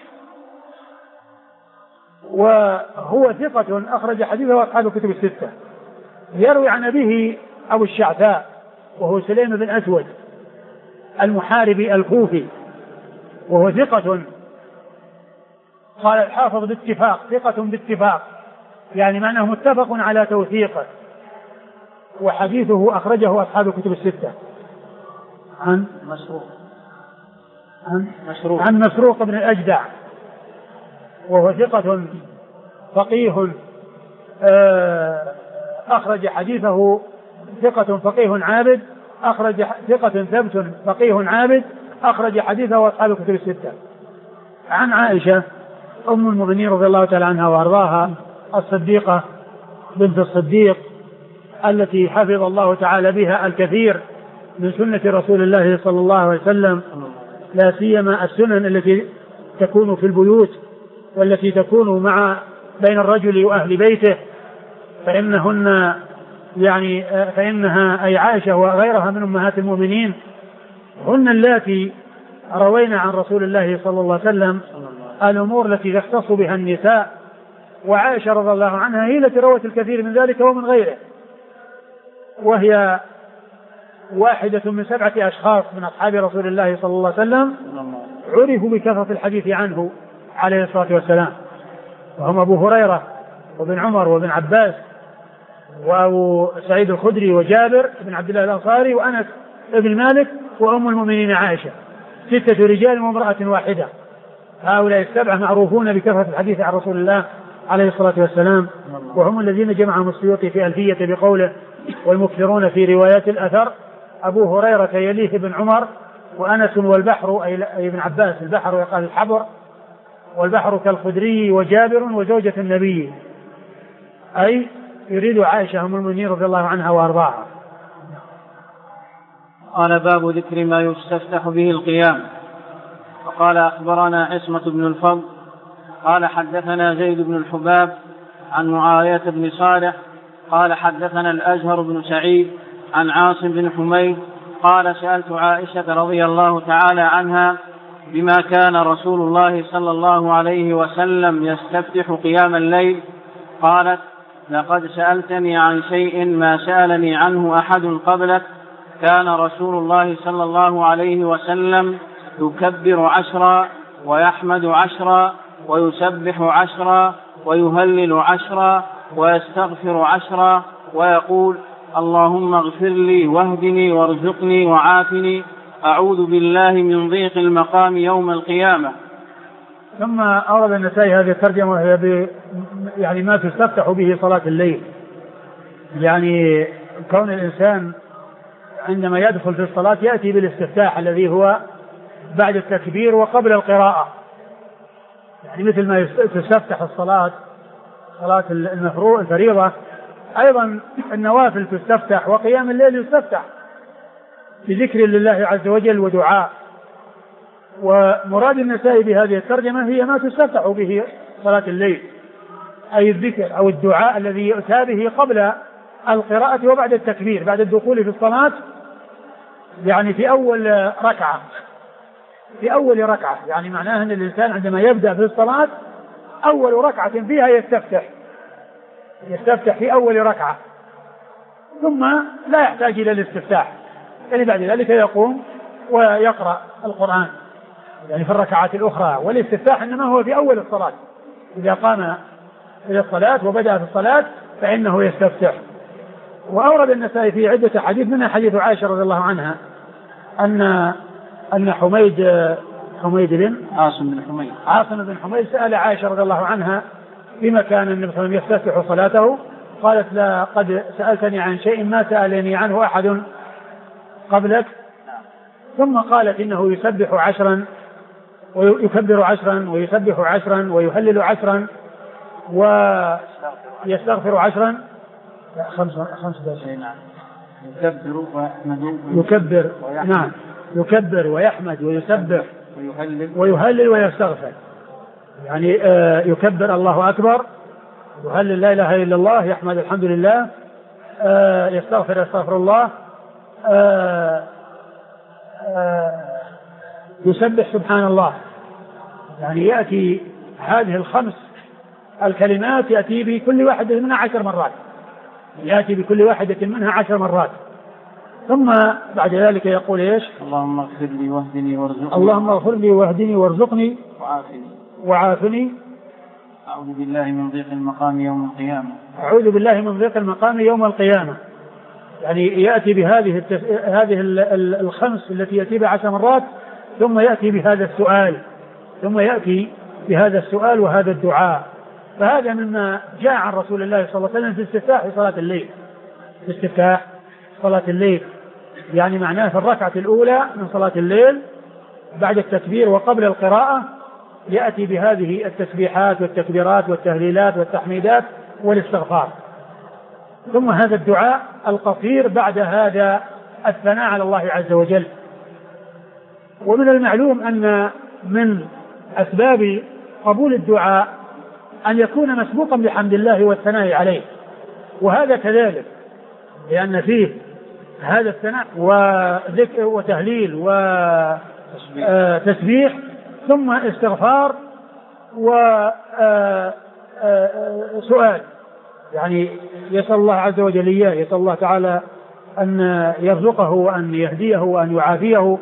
وهو ثقة أخرج حديثه أصحاب الكتب الستة. يروي عن أبيه أبو الشعثاء وهو سليم بن أسود المحاربي الكوفي، وهو ثقة، قال الحافظ باتفاق، ثقة باتفاق، يعني معناه متفق على توثيقه، وحديثه أخرجه أصحاب الكتب الستة. عن مسروق بن الأجدع، وهو ثقة فقيه أخرج حديثه، ثقة فقيه عابد أخرج، ثقة ثبت فقيه عابد أخرج حديثه أصحاب الكتب الستة. عن عائشة أم المؤمنين رضي الله تعالى عنها وأرضاها الصديقة بنت الصديق التي حفظ الله تعالى بها الكثير من سنة رسول الله صلى الله عليه وسلم، لا سيما السنن التي تكون في البيوت والتي تكون بين الرجل وأهل بيته، فإنها أي عائشة وغيرها من أمهات المؤمنين هن اللاتي روينا عن رسول الله صلى الله عليه وسلم الأمور التي يختص بها النساء، وعائشة رضي الله عنها هي التي روت الكثير من ذلك ومن غيره، وهي واحدة من 7 أشخاص من أصحاب رسول الله صلى الله عليه وسلم عرفوا بكثرة الحديث عنه عليه الصلاة والسلام، وهم أبو هريرة وابن عمر وابن عباس وأبو سعيد الخدري وجابر بن عبد الله الأنصاري وأنس بن مالك وأم المؤمنين عائشة، 6 رجال وامرأة واحدة. هؤلاء السبعة معروفون بكثرة الحديث عن رسول الله عليه الصلاة والسلام، وهم الذين جمعهم السيوطي في ألفية بقوله: والمكثرون في روايات الأثر أبو هريرة يليه بن عمر وأنس والبحر أي ابن عباس، البحر يقال الحبر، والبحر كالخدري وجابر وزوجة النبي، أي يريد عائشة أم المؤمنين رضي الله عنها وأرضاها. قال: باب ذكر ما يستفتح به القيام. وقال: أخبرنا عصمة بن الفضل قال حدثنا زيد بن الحباب عن معاوية بن صالح قال حدثنا الأزهر بن سعيد عن عاصم بن حميد قال: سألت عائشة رضي الله تعالى عنها بما كان رسول الله صلى الله عليه وسلم يستفتح قيام الليل، قالت: لقد سألتني عن شيء ما سألني عنه أحد قبلك، كان رسول الله صلى الله عليه وسلم يكبر 10 ويحمد 10 ويسبح 10 ويهلل 10 ويستغفر 10 ويقول: اللهم اغفر لي واهدني وارزقني وعافني، أعوذ بالله من ضيق المقام يوم القيامة. ثم أورد النسائي هذه الترجمة وهي يعني ما تستفتح به صلاة الليل، يعني كون الإنسان عندما يدخل في الصلاة يأتي بالاستفتاح الذي هو بعد التكبير وقبل القراءة، يعني مثل ما تستفتح الصلاة المفروض الفريضة، أيضا النوافل تستفتح وقيام الليل يستفتح بذكر لله عز وجل ودعاء. ومراد النسائي بهذه الترجمة هي ما تستفتح به صلاة الليل، أي الذكر أو الدعاء الذي يؤتى به قبل القراءة وبعد التكبير، بعد الدخول في الصلاة، يعني في أول ركعة، يعني معناه أن الإنسان عندما يبدأ في الصلاة أول ركعة فيها يستفتح في أول ركعة، ثم لا يحتاج إلى الاستفتاح، يعني بعد ذلك يقوم ويقرأ القرآن يعني في الركعات الأخرى، والاستفتاح إنما هو في أول الصلاة، إذا قام إلى الصلاة وبدأ في الصلاة فإنه يستفتح. وأورد النسائي في عدة حديث، منها حديث عائشة رضي الله عنها أن عاصم بن حميد سأل عائشة رضي الله عنها بما كان النبي صلى الله عليه وسلم يستفتح صلاته، قالت: لا قد سألتني عن شيء ما سألني عنه أحد قبلك، ثم قالت: إنه يسبح 10 ويكبر 10 ويسبح 10 ويهلل 10 ويستغفر 10 يكبر ويحمد ويسبح ويهلل ويستغفر، يعني يكبر الله أكبر، يهلل لا إله إلا الله، يحمد الحمد لله، يستغفر الله، يسبح سبحان الله. يعني يأتي هذه الخمس الكلمات يأتي بكل واحدة منها 10 مرات، يأتي بكل واحدة منها 10 مرات، ثم بعد ذلك يقول إيش؟ اللهم اغفر لي واهدني وارزقني، اللهم اغفر لي واهدني وارزقني وعافني، أعوذ بالله من ضيق المقام يوم القيامة، أعوذ بالله من ضيق المقام يوم القيامة. يعني يأتي هذه الخمس التي يأتي بها 10 مرات، ثم يأتي بهذا السؤال وهذا الدعاء. فهذا مما جاء عن رسول الله صلى الله عليه وسلم في استفتاح صلاة الليل، يعني معناه في الركعة الأولى من صلاة الليل بعد التكبير وقبل القراءة يأتي بهذه التسبيحات والتكبيرات والتهليلات والتحميدات والاستغفار، ثم هذا الدعاء القصير بعد هذا الثناء على الله عز وجل. ومن المعلوم أن من أسباب قبول الدعاء أن يكون مسبوقا بحمد الله والثناء عليه، وهذا كذلك لأن فيه هذا الثناء وذكر وتهليل وتسبيح ثم استغفار وسؤال، يعني يسأل الله عز وجل إياه، يسأل الله تعالى أن يرزقه وأن يهديه وأن يعافيه،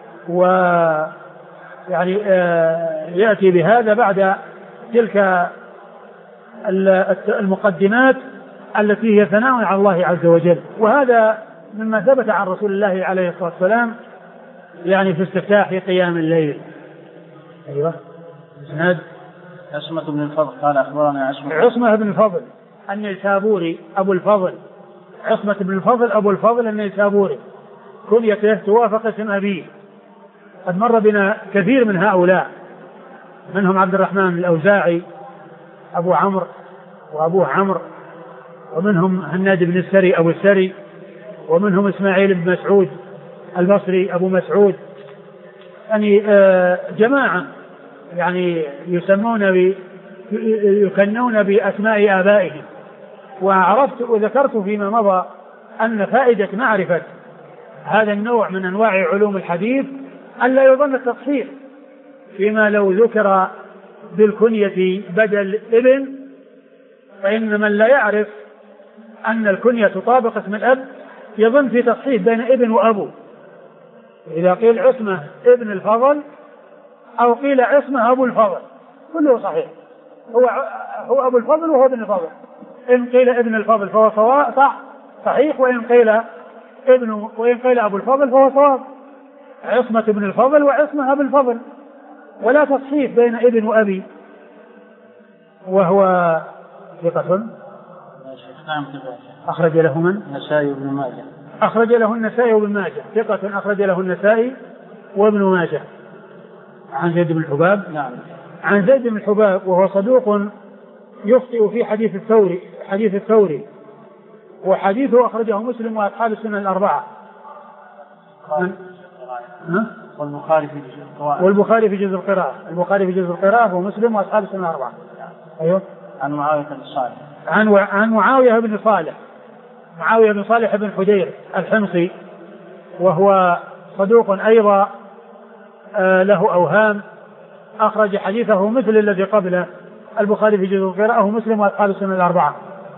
ويعني يأتي بهذا بعد تلك المقدمات التي هي ثناء على الله عز وجل. وهذا مما ثبت عن رسول الله عليه الصلاة والسلام يعني في استفتاح قيام الليل. أيوة. إسناد عصمة بن الفضل قال أخبرنا عصمة بن الفضل النيسابوري أبو الفضل، عصمة بن الفضل أبو الفضل النيسابوري، كنيته توافق اسم أبيه. قد مر بنا كثير من هؤلاء، منهم عبد الرحمن الأوزاعي أبو عمرو وأبوه عمرو، ومنهم هناد بن السري أبو السري، ومنهم إسماعيل بن مسعود البصري أبو مسعود، يعني جماعة يعني يكنون بأسماء آبائهم. وعرفت وذكرت فيما مضى أن فائدة معرفة هذا النوع من أنواع علوم الحديث ألا يظن التصحيح فيما لو ذكر بالكنية بدل ابن، فإن من لا يعرف أن الكنية تطابق اسم الأب يظن في تصحيح بين ابن وأبو. إذا قيل عصمة ابن الفضل أو قيل عصمة أبو الفضل كله صحيح، هو أبو الفضل وهو ابن الفضل. إن قيل ابن الفضل فهو صحيح، وإن قيل أبو الفضل فهو صواب. عصمة ابن الفضل وعصمة أبو الفضل، ولا تصحيح بين ابن وأبي. وهو ثقة أخرج له من؟ النسائي وابن ماجه. أخرج له النسائي وابن ماجه، ثقة أخرج له النسائي وابن ماجه. عن زيد بن الحباب. نعم. عن زيد بن الحباب وهو صدوق يخطئ في حديث الثوري، وحديثه أخرجه مسلم وأصحاب السنن الأربعة. والبخاري في جزء القراءة. البخاري في جزء القراءة ومسلم وأصحاب السنن الأربعة. أيوه. عن معاوية بن صالح. عن معاوية بن صالح، معاوية بن صالح بن حجير الحمصي، وهو صدوق أيضا له أوهام، أخرج حديثه مثل الذي قبله البخاري في جزء القراءة ومسلم وأصحاب السنن الأربعة.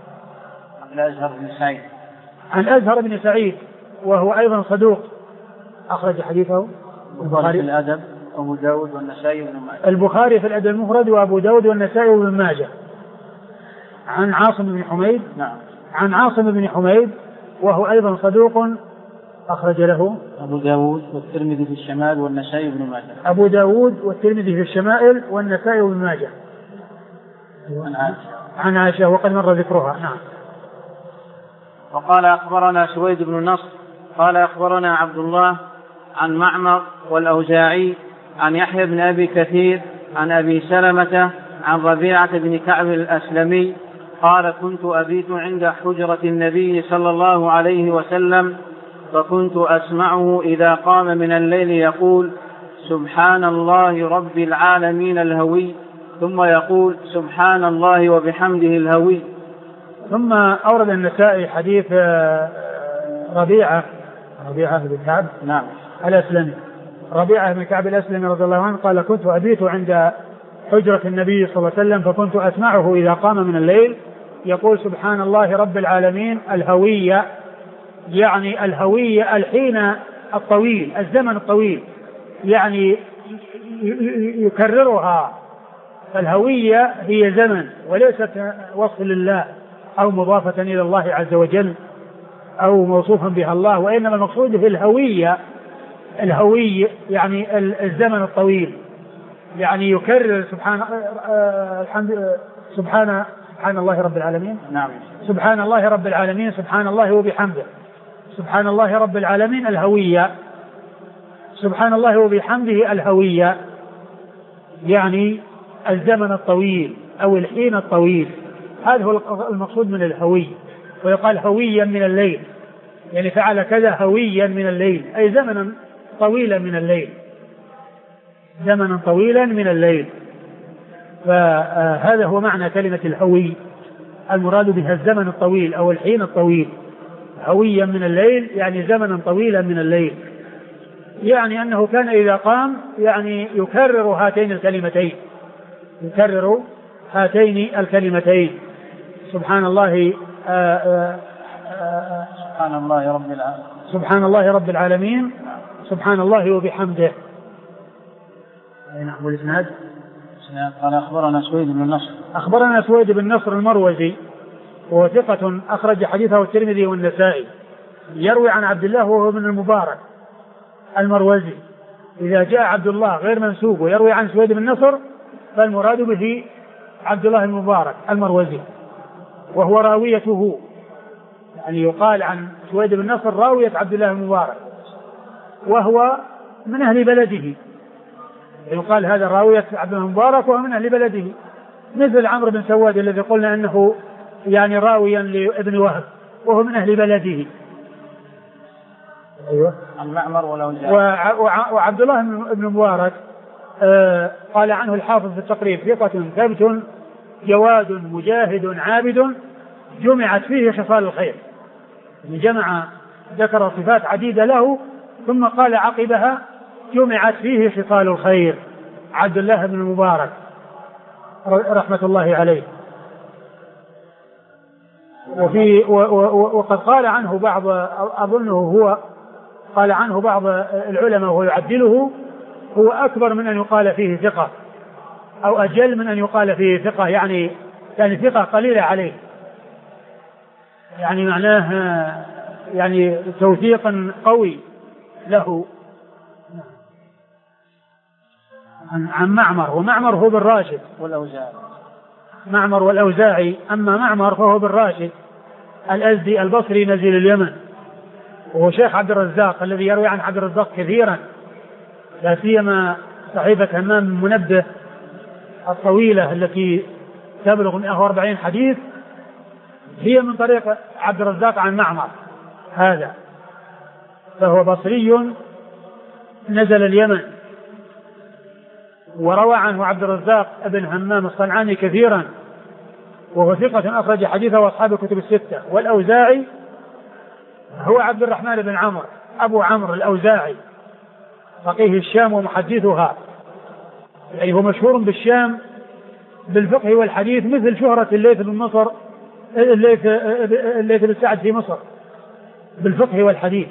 عن أزهر بن سعيد وهو أيضا صدوق، أخرج حديثه البخاري في الأدب وأبو داود والنسائي وابن ماجه. البخاري في الأدب المفرد وأبو داود والنسائي وابن ماجه. عن عاصم بن حميد. نعم. عن عاصم بن حميد وهو أيضا صدوق، أخرج له أبو داود والترمذي في الشمال والنسائي وابن ماجه. أبو داود والترمذي في الشمائل والنسائي وابن ماجه. عن عائشة وقد مر ذكرها. نعم. وقال أخبرنا سويد بن النصر قال أخبرنا عبد الله عن معمر والأوزاعي عن يحيى بن أبي كثير عن أبي سلمة عن ربيعة بن كعب الأسلمي قال كنت أبيت عند حجرة النبي صلى الله عليه وسلم فكنت أسمعه إذا قام من الليل يقول سبحان الله رب العالمين الهوي، ثم يقول سبحان الله وبحمده الهوي. ثم أورد النسائي حديث ربيعة بن كعب. نعم. الأسلمي، ربيعة بن كعب الأسلمي رضي الله عنه قال كنت أبيت عند حجرة النبي صلى الله عليه وسلم فكنت أسمعه إذا قام من الليل يقول سبحان الله رب العالمين الهوية، يعني الهوية الحين الطويل، الزمن الطويل، يعني يكررها. فالهوية هي زمن وليست وصف لله أو مضافة إلى الله عز وجل أو موصوفا بها الله، وإنما المقصود في الهوي يعني الزمن الطويل، يعني يكرر سبحان الله رب العالمين. نعم. سبحان الله رب العالمين، سبحان الله وبحمده، سبحان الله رب العالمين الهوية، سبحان الله وبحمده الهوية، يعني الزمن الطويل أو الحين الطويل. هذا هو المقصود من الهوي. ويقال هويا من الليل، يعني فعل كذا هويا من الليل أي زمنا طويلا من الليل، زمنا طويلا من الليل. فهذا هو معنى كلمة الهوي، المراد بها الزمن الطويل أو الحين الطويل. هويا من الليل يعني زمنا طويلا من الليل، يعني أنه كان إذا قام يعني يكرر هاتين الكلمتين سبحان الله سبحان الله رب العالمين، سبحان الله وبحمده. نعم. والإسناد قال أخبرنا سويد بن النصر. أخبرنا سويد بن النصر المروزي وهو ثقة أخرج حديثه الترمذي والنسائي. يروي عن عبد الله وهو ابن المبارك المروزي. إذا جاء عبد الله غير منسوب ويروي عن سويد بن نصر فالمراد به عبد الله المبارك المروزي، وهو راويته، يعني يقال عن سويد بن نصر راوية عبد الله المبارك، وهو من أهل بلده، يقال هذا راوية عبد الله المبارك وهو من أهل بلده، مثل عمرو بن سواد الذي قلنا أنه يعني راويا لابن وهب وهو من أهل بلده. أيوة. المعمر والأوزاعي. وعبد الله بن مبارك قال عنه الحافظ في التقريب ثقة ثبت جواد مجاهد عابد جمعت فيه خصال الخير. جمع ذكر صفات عديدة له ثم قال عقبها جمعت فيه خصال الخير. عبد الله بن المبارك رحمة الله عليه. وقد قال عنه بعض، أظنه هو قال عنه بعض العلماء وهو يعدله، هو أكبر من أن يقال فيه ثقة أو أجل من أن يقال فيه ثقة، يعني ثقة قليلة عليه، يعني معناه يعني توثيق قوي له. عن معمر، ومعمر هو بن راشد والأوزاعي. معمر والأوزاعي. أما معمر فهو بن راشد الأزدي البصري نزيل اليمن، وهو شيخ عبد الرزاق الذي يروي عن عبد الرزاق كثيرا، لا سيما صحيفة همام المنبه الطويلة التي تبلغ 140 حديث هي من طريق عبد الرزاق عن معمر هذا، فهو بصري نزل اليمن، وروى عنه عبد الرزاق ابن همام الصنعاني كثيرا، وهو ثقة أخرج حديثه وأصحاب الكتب الستة. والأوزاعي هو عبد الرحمن بن عمرو أبو عمرو الأوزاعي فقيه الشام ومحدثها، يعني هو مشهور بالشام بالفقه والحديث مثل شهرة الليث بن مصر، الليث بن سعد في مصر بالفقه والحديث.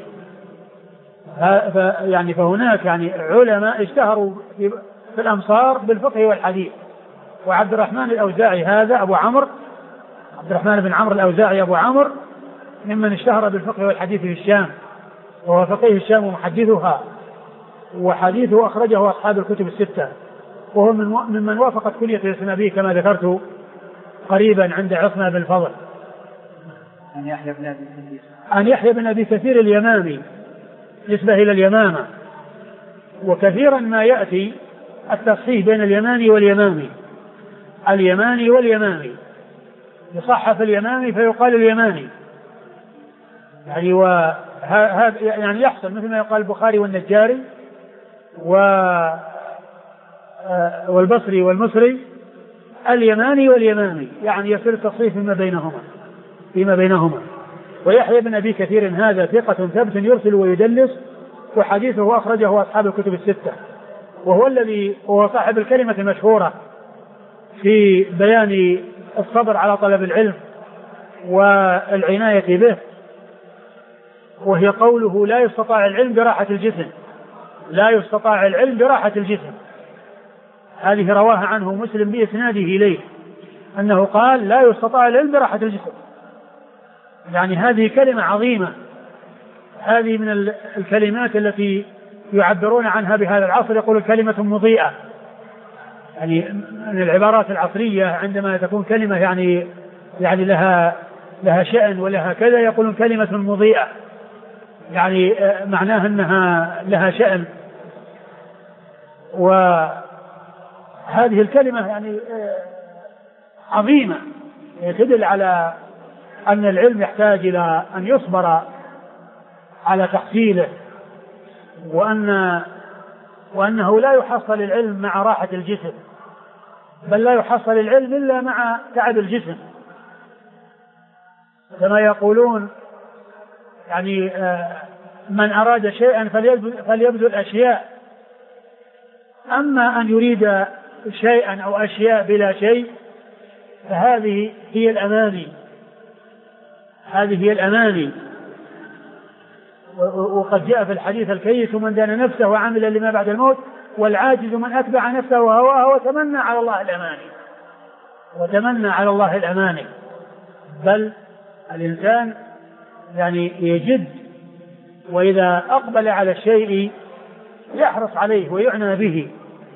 يعني فهناك يعني علماء اشتهروا في الأمصار بالفقه والحديث. وعبد الرحمن الأوزاعي هذا أبو عمرو، عبد الرحمن بن عمرو الأوزاعي أبو عمرو ممن اشتهر بالفقه والحديث في الشام، وهو فقيه الشام ومحدثها، وحديثه أخرجه أصحاب الكتب الستة، وهو ممن وافقت كلية الإسلام كما ذكرت قريبا عند عثمان بن الفضل. عن يحيى بن أبي كثير اليمامي نسبة إلى اليمامة، وكثيرا ما يأتي التصحيح بين اليماني واليمامي، اليماني واليمامي، يصحف اليمامي فيقال اليماني، يعني وهذا يعني يحصل مثل ما يقال البخاري والنجاري والبصري والمصري، اليماني واليمامي، يعني يصير التصحيح فيما بينهما. ويحيى بن أبي كثير هذا ثقة ثبت يرسل ويدلس، وحديثه أخرجه أصحاب الكتب الستة، وهو صاحب الكلمة المشهورة في بيان الصبر على طلب العلم والعناية به، وهي قوله لا يستطاع العلم براحة الجسم، لا يستطاع العلم براحة الجسم. هذه رواها عنه مسلم بإسناده إليه أنه قال لا يستطاع العلم براحة الجسم، يعني هذه كلمة عظيمة، هذه من الكلمات التي يعبرون عنها بهذا العصر، يقول كلمة مضيئة، يعني من العبارات العصرية عندما تكون كلمة يعني لها شأن ولها كذا، يقولون كلمة مضيئة، يعني معناها أنها لها شأن. وهذه الكلمة يعني عظيمة، تدل على أن العلم يحتاج إلى أن يصبر على تحصيله، وأنه لا يحصل العلم مع راحة الجسم، بل لا يحصل العلم إلا مع تعب الجسم، كما يقولون يعني من أراد شيئا فليبذل أشياء، أما أن يريد شيئا أو أشياء بلا شيء فهذه هي الأماني، هذه هي الأماني. وقد جاء في الحديث الكيس من دان نفسه وعمل لما بعد الموت، والعاجز من أتبع نفسه وهواه وتمنى على الله الأماني، بل الإنسان يعني يجد، وإذا أقبل على الشيء يحرص عليه ويعنى به.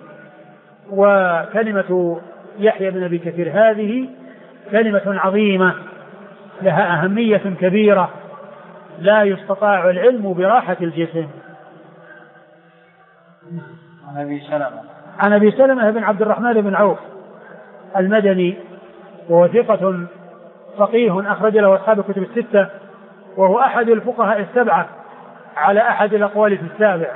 وكلمة يحيى بن أبي كثير هذه كلمة عظيمة لها أهمية كبيرة، لا يستطاع العلم براحة الجسم. عن أبي سلمة بن عبد الرحمن بن عوف المدني، وهو ثقة فقيه أخرج له أصحاب الكتب الستة، وهو أحد الفقهاء السبعة على أحد الأقوال في السابع،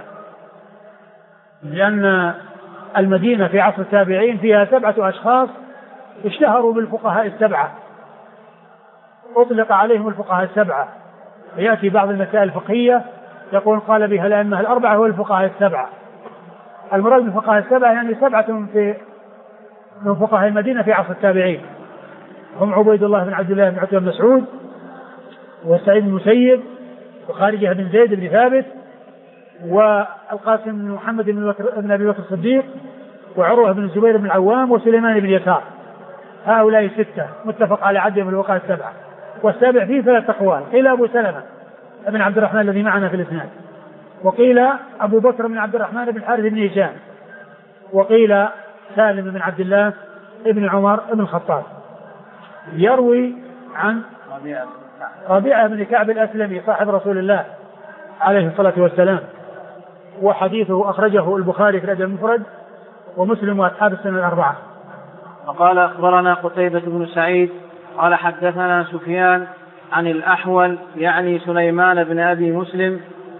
لأن المدينة في عصر التابعين فيها 7 أشخاص اشتهروا بالفقهاء السبعة، أطلق عليهم الفقهاء السبعة. يأتي بعض المسائل الفقهية يقول قال بها الأئمة الأربعة هو الفقهاء السبعة. المراد بالفقهاء السبعة يعني 7 من فقهاء المدينة في عصر التابعين، هم عبيد الله بن عبد الله بن عتبة بن مسعود، وسعيد بن المسيب، وخارجة بن زيد بن ثابت، والقاسم بن محمد بن أبي بكر الصديق، وعروة بن الزبير بن العوام، وسليمان بن يسار. هؤلاء 6 متفق على عدهم الفقهاء السبعة. والسابع فيه 3 أقوال، قيل أبو سلمة بن عبد الرحمن الذي معنا في الإسناد، وقيل أبو بكر بن عبد الرحمن بن الحارث بن هشام، وقيل سالم بن عبد الله بن عمر بن الخطاب. يروي عن ربيعة بن كعب الأسلمي صاحب رسول الله عليه الصلاة والسلام، وحديثه أخرجه البخاري في الأدب المفرد ومسلم وأصحاب السنن الأربعة. وقال أخبرنا قتيبة بن سعيد قال حدثنا سفيان عن الأحول يعني سليمان بن أبي مسلم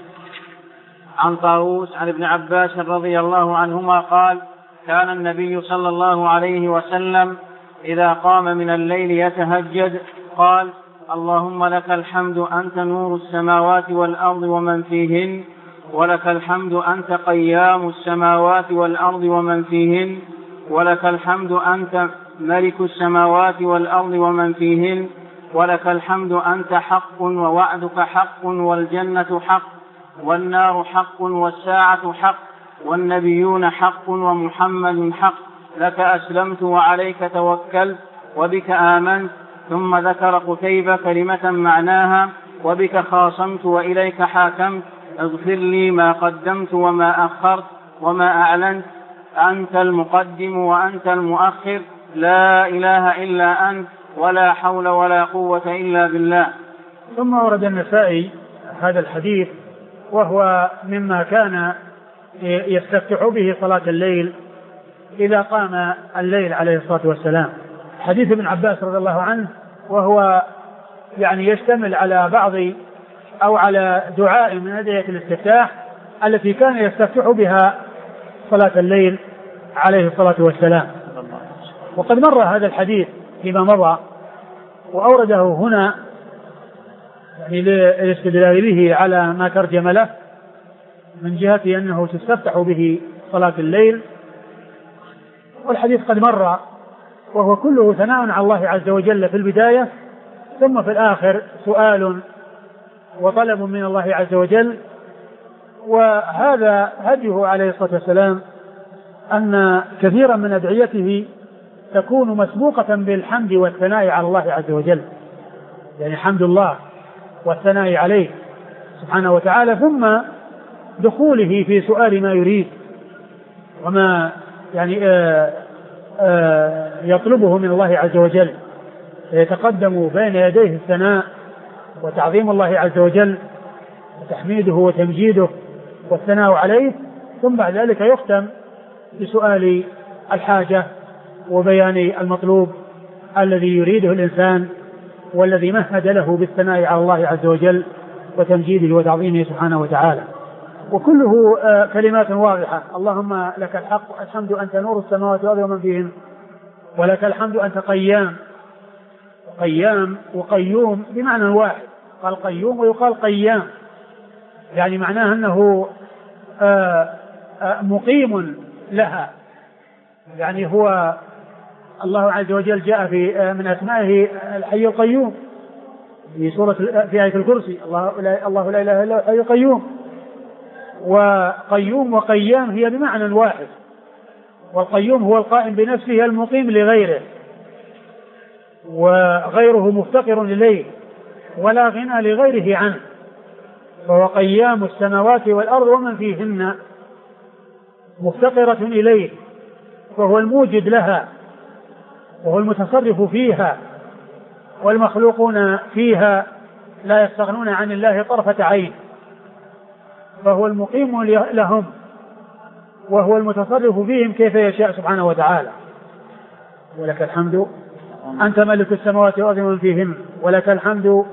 عن طاووس عن ابن عباس رضي الله عنهما قال كان النبي صلى الله عليه وسلم إذا قام من الليل يتهجد قال اللهم لك الحمد أنت نور السماوات والأرض ومن فيهن، ولك الحمد أنت قيام السماوات والأرض ومن فيهن، ولك الحمد أنت ملك السماوات والأرض ومن فيهن، ولك الحمد أنت حق ووعدك حق والجنة حق والنار حق والساعة حق والنبيون حق ومحمد حق، لك أسلمت وعليك توكلت وبك آمنت. ثم ذكر قتيبة كلمة معناها وبك خاصمت وإليك حاكمت، اغفر لي ما قدمت وما أخرت وما أعلنت، أنت المقدم وأنت المؤخر، لا إله إلا أنت ولا حول ولا قوة إلا بالله. ثم ورد النسائي هذا الحديث، وهو مما كان يستفتح به صلاة الليل إذا قام الليل عليه الصلاة والسلام. حديث ابن عباس رضي الله عنه، وهو يعني يشتمل على بعض أو على دعاء من أدعية الاستفتاح التي كان يستفتح بها صلاة الليل عليه الصلاة والسلام. وقد مر هذا الحديث فيما مضى، وأورده هنا يعني للاستدلال به على ما ترجم له من جهة أنه تستفتح به صلاة الليل. والحديث قد مر، وهو كله ثناء على الله عز وجل في البداية، ثم في الآخر سؤال وطلب من الله عز وجل. وهذا هديه عليه الصلاة والسلام أن كثيرا من أدعيته تكون مسبوقة بالحمد والثناء على الله عز وجل، يعني حمد الله والثناء عليه سبحانه وتعالى، ثم دخوله في سؤال ما يريد وما يعني يطلبه من الله عز وجل، يتقدم بين يديه الثناء وتعظيم الله عز وجل وتحميده وتمجيده والثناء عليه، ثم بعد ذلك يختم بسؤال الحاجة وبيان المطلوب الذي يريده الإنسان والذي مهد له بالثناء على الله عز وجل وتمجيده وتعظيمه سبحانه وتعالى. وكله كلمات واضحة: اللهم لك الحق، الحمد أنت نور السماوات والأرض ومن فيهن، ولك الحمد أنت قيام. قيام وقيوم بمعنى واحد، قال قيوم ويقال قيام، يعني معناه أنه مقيم لها، يعني هو الله عز وجل جاء في من أسمائه الحي القيوم في آية الكرسي: الله لا إله إلا هو الحي القيوم. وقيوم وقيام هي بمعنى واحد، والقيوم هو القائم بنفسه المقيم لغيره، وغيره مفتقر إليه ولا غنى لغيره عنه، فهو قيام السماوات والأرض ومن فيهن، مفتقرة إليه، فهو الموجد لها وهو المتصرف فيها، والمخلوقون فيها لا يستغنون عن الله طرفة عين، فهو المقيم لهم وهو المتصرف فيهم كيف يشاء سبحانه وتعالى. ولك الحمد أنت ملك السماوات والأرض ومن فيهن ولك الحمد.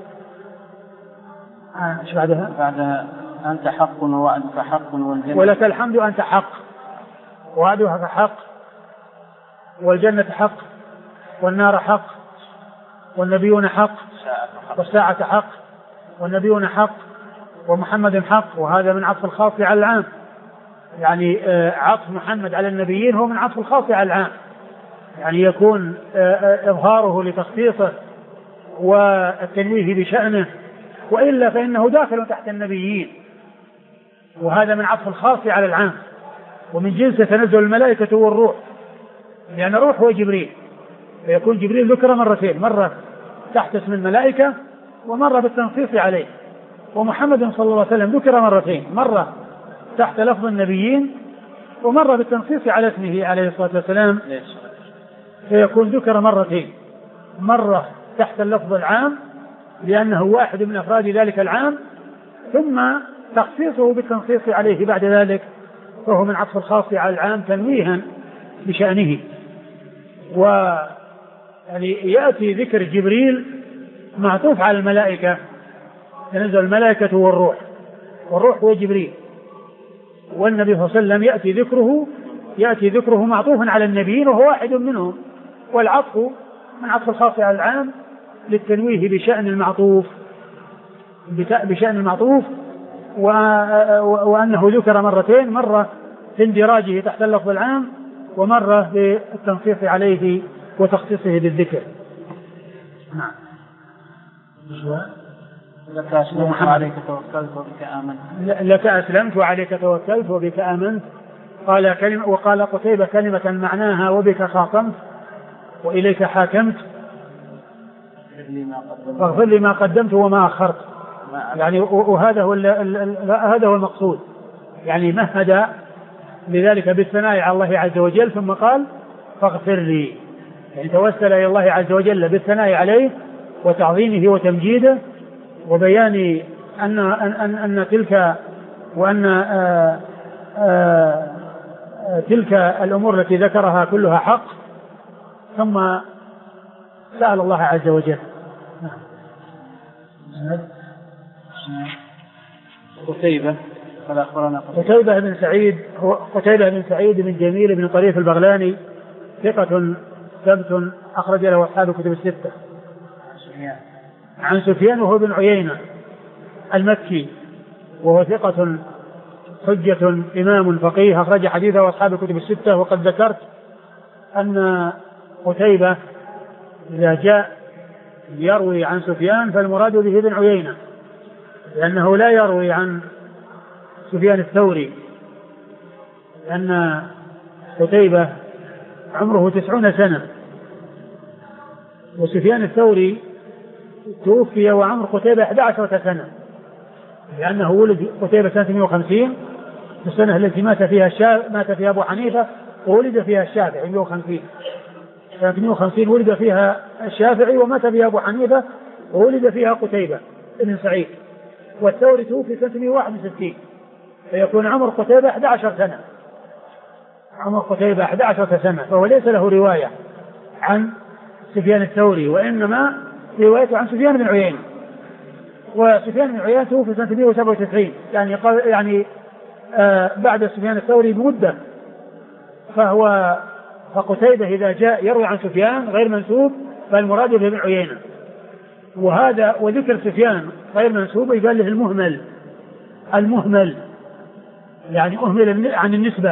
ايش بعدها؟ بعدها أنت حق ووعدك حق والجنة، ولك الحمد أنت حق ووعدك حق والجنة حق والنار حق والنبيون حق والساعة حق والنبيون حق ومحمد حق. وهذا من عطف الخاص على العام، يعني عطف محمد على النبيين هو من عطف الخاص على العام، يعني يكون إظهاره لتخصيصه والتنويه بشأنه، وإلا فإنه داخل تحت النبيين، وهذا من عطف الخاص على العام. ومن جنس تنزل الملائكة والروح، لأن الروح هو جبريل، فيكون جبريل ذكر مرتين، مرة تحت اسم الملائكة ومرة بالتنصيص عليه. ومحمد صلى الله عليه وسلم ذكر مرتين، مرة تحت لفظ النبيين ومرة بالتنصيص على اسمه عليه الصلاة والسلام، فيكون ذكر مرتين، مرة تحت اللفظ العام لأنه واحد من أفراد ذلك العام، ثم تخصيصه بالتنصيص عليه بعد ذلك، فهو من عطف الخاص على العام تنويها بشأنه. يعني يأتي ذكر جبريل معطوف على الملائكة، تنزل الملائكة والروح هو جبريل، والنبي صلى الله عليه وسلم يأتي ذكره معطوفا على النبيين وهو واحد منهم، والعطف من عطف الخاص على العام للتنويه بشأن المعطوف وأنه ذكر مرتين، مرة في اندراجه تحت اللفظ العام ومرة بالتنصيص عليه وتخصيصه بالذكر. نعم. لك أسلمت وعليك توكلت وبك آمنت. لك أسلمت وعليك توكلت وبك آمنت. وقال قتيبة كلمة معناها وبك خاصمت وإليك حاكمت، فاغفر لي ما قدمت وما أخرت. يعني وهذا هذا هو المقصود، يعني مهد لذلك بالثناء على الله عز وجل، ثم قال فاغفر لي، يعني توسل إلى الله عز وجل بالثناء عليه وتعظيمه وتمجيده وبيان أن تلك تلك الأمور التي ذكرها كلها حق، ثم سأل الله عز وجل. قتيبة بن سعيد بن جميل بن طريف البغلاني ثقة ثبت أخرج له أصحاب الكتب الستة. عن سفيان وهو بن عيينة المكي وهو ثقة حجة إمام فقيه أخرج حديثه أصحاب الكتب الستة. وقد ذكرت أن قتيبة إذا جاء يروي عن سفيان فالمراد به بن عيينة، لأنه لا يروي عن سفيان الثوري، لأن قتيبة عمره 90 سنة، وسفيان الثوري توفي وعمر قتيبة 11 سنة، لأنه ولد قتيبة سنة 150 في السنة التي مات فيها أبو حنيفة وولد فيها الشافعي 150. سنة 150 ولد فيها الشافعي ومات فيها أبو حنيفة وولد فيها قتيبة بن سعيد، والثوري توفي سنة 161، فيكون عمر قتيبة 11 سنة. عمر قتيبة 11 سنة، فهو ليس له رواية عن سفيان الثوري، وإنما روايته عن سفيان بن عيينة، وسفيان بن عيينة توفي سنة 197، يعني بعد سفيان الثوري بمدة. فقتيبة إذا جاء يروي عن سفيان غير منسوب فالمراد به بن عيينة، وذكر سفيان غير منسوب يقال له المهمل، يعني أهمل عن النسبة.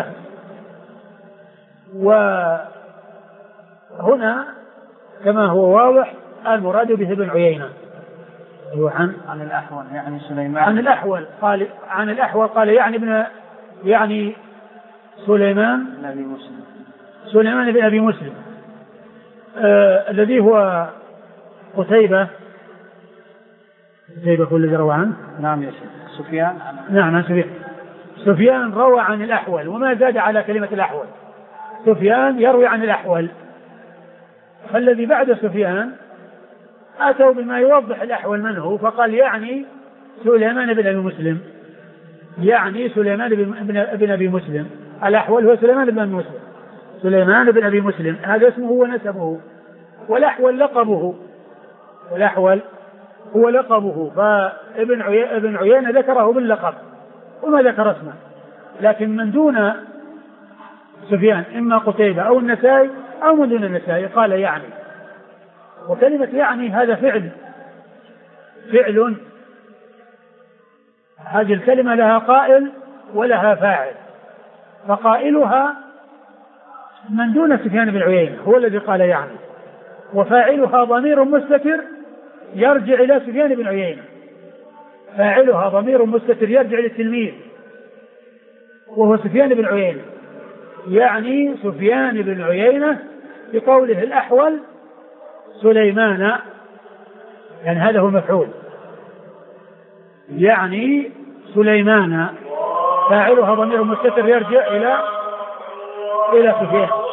وهنا كما هو واضح المراد به بن عيينة. عن الأحول يعني سليمان. عن الأحول قال يعني سليمان بن أبي مسلم الذي هو قتيبة هو الذي روى عنه. نعم يا شيخ. سفيان. نعم سفيان روى عن الأحول وما زاد على كلمة الأحول. سفيان يروي عن الأحول، فالذي بعد سفيان أتوا بما يوضح الأحول من هو، فقال يعني سليمان بن أبي مسلم، يعني سليمان بن أبي مسلم. الأحول هو سليمان بن أبي مسلم، سليمان بن أبي مسلم هذا اسمه ونسبه، والأحول هو لقبه. فابن عيينة ذكره باللقب وما ذكر اسمه، لكن من دون سفيان إما قتيبة أو النسائي أو من دون النسائي قال يعني. وكلمة يعني هذا فعل، هذه الكلمة لها قائل ولها فاعل، فقائلها من دون سفيان بن عيينة هو الذي قال يعني، وفاعلها ضمير مستتر يرجع إلى سفيان بن عيينة، فاعلها ضمير مستتر يرجع للتلميذ وهو سفيان بن عيينة، يعني سفيان بن عيينة بقوله الأحول سليمان، يعني هذا هو مفعول، يعني سليمان فاعلها ضمير مستتر يرجع إلى سفيان.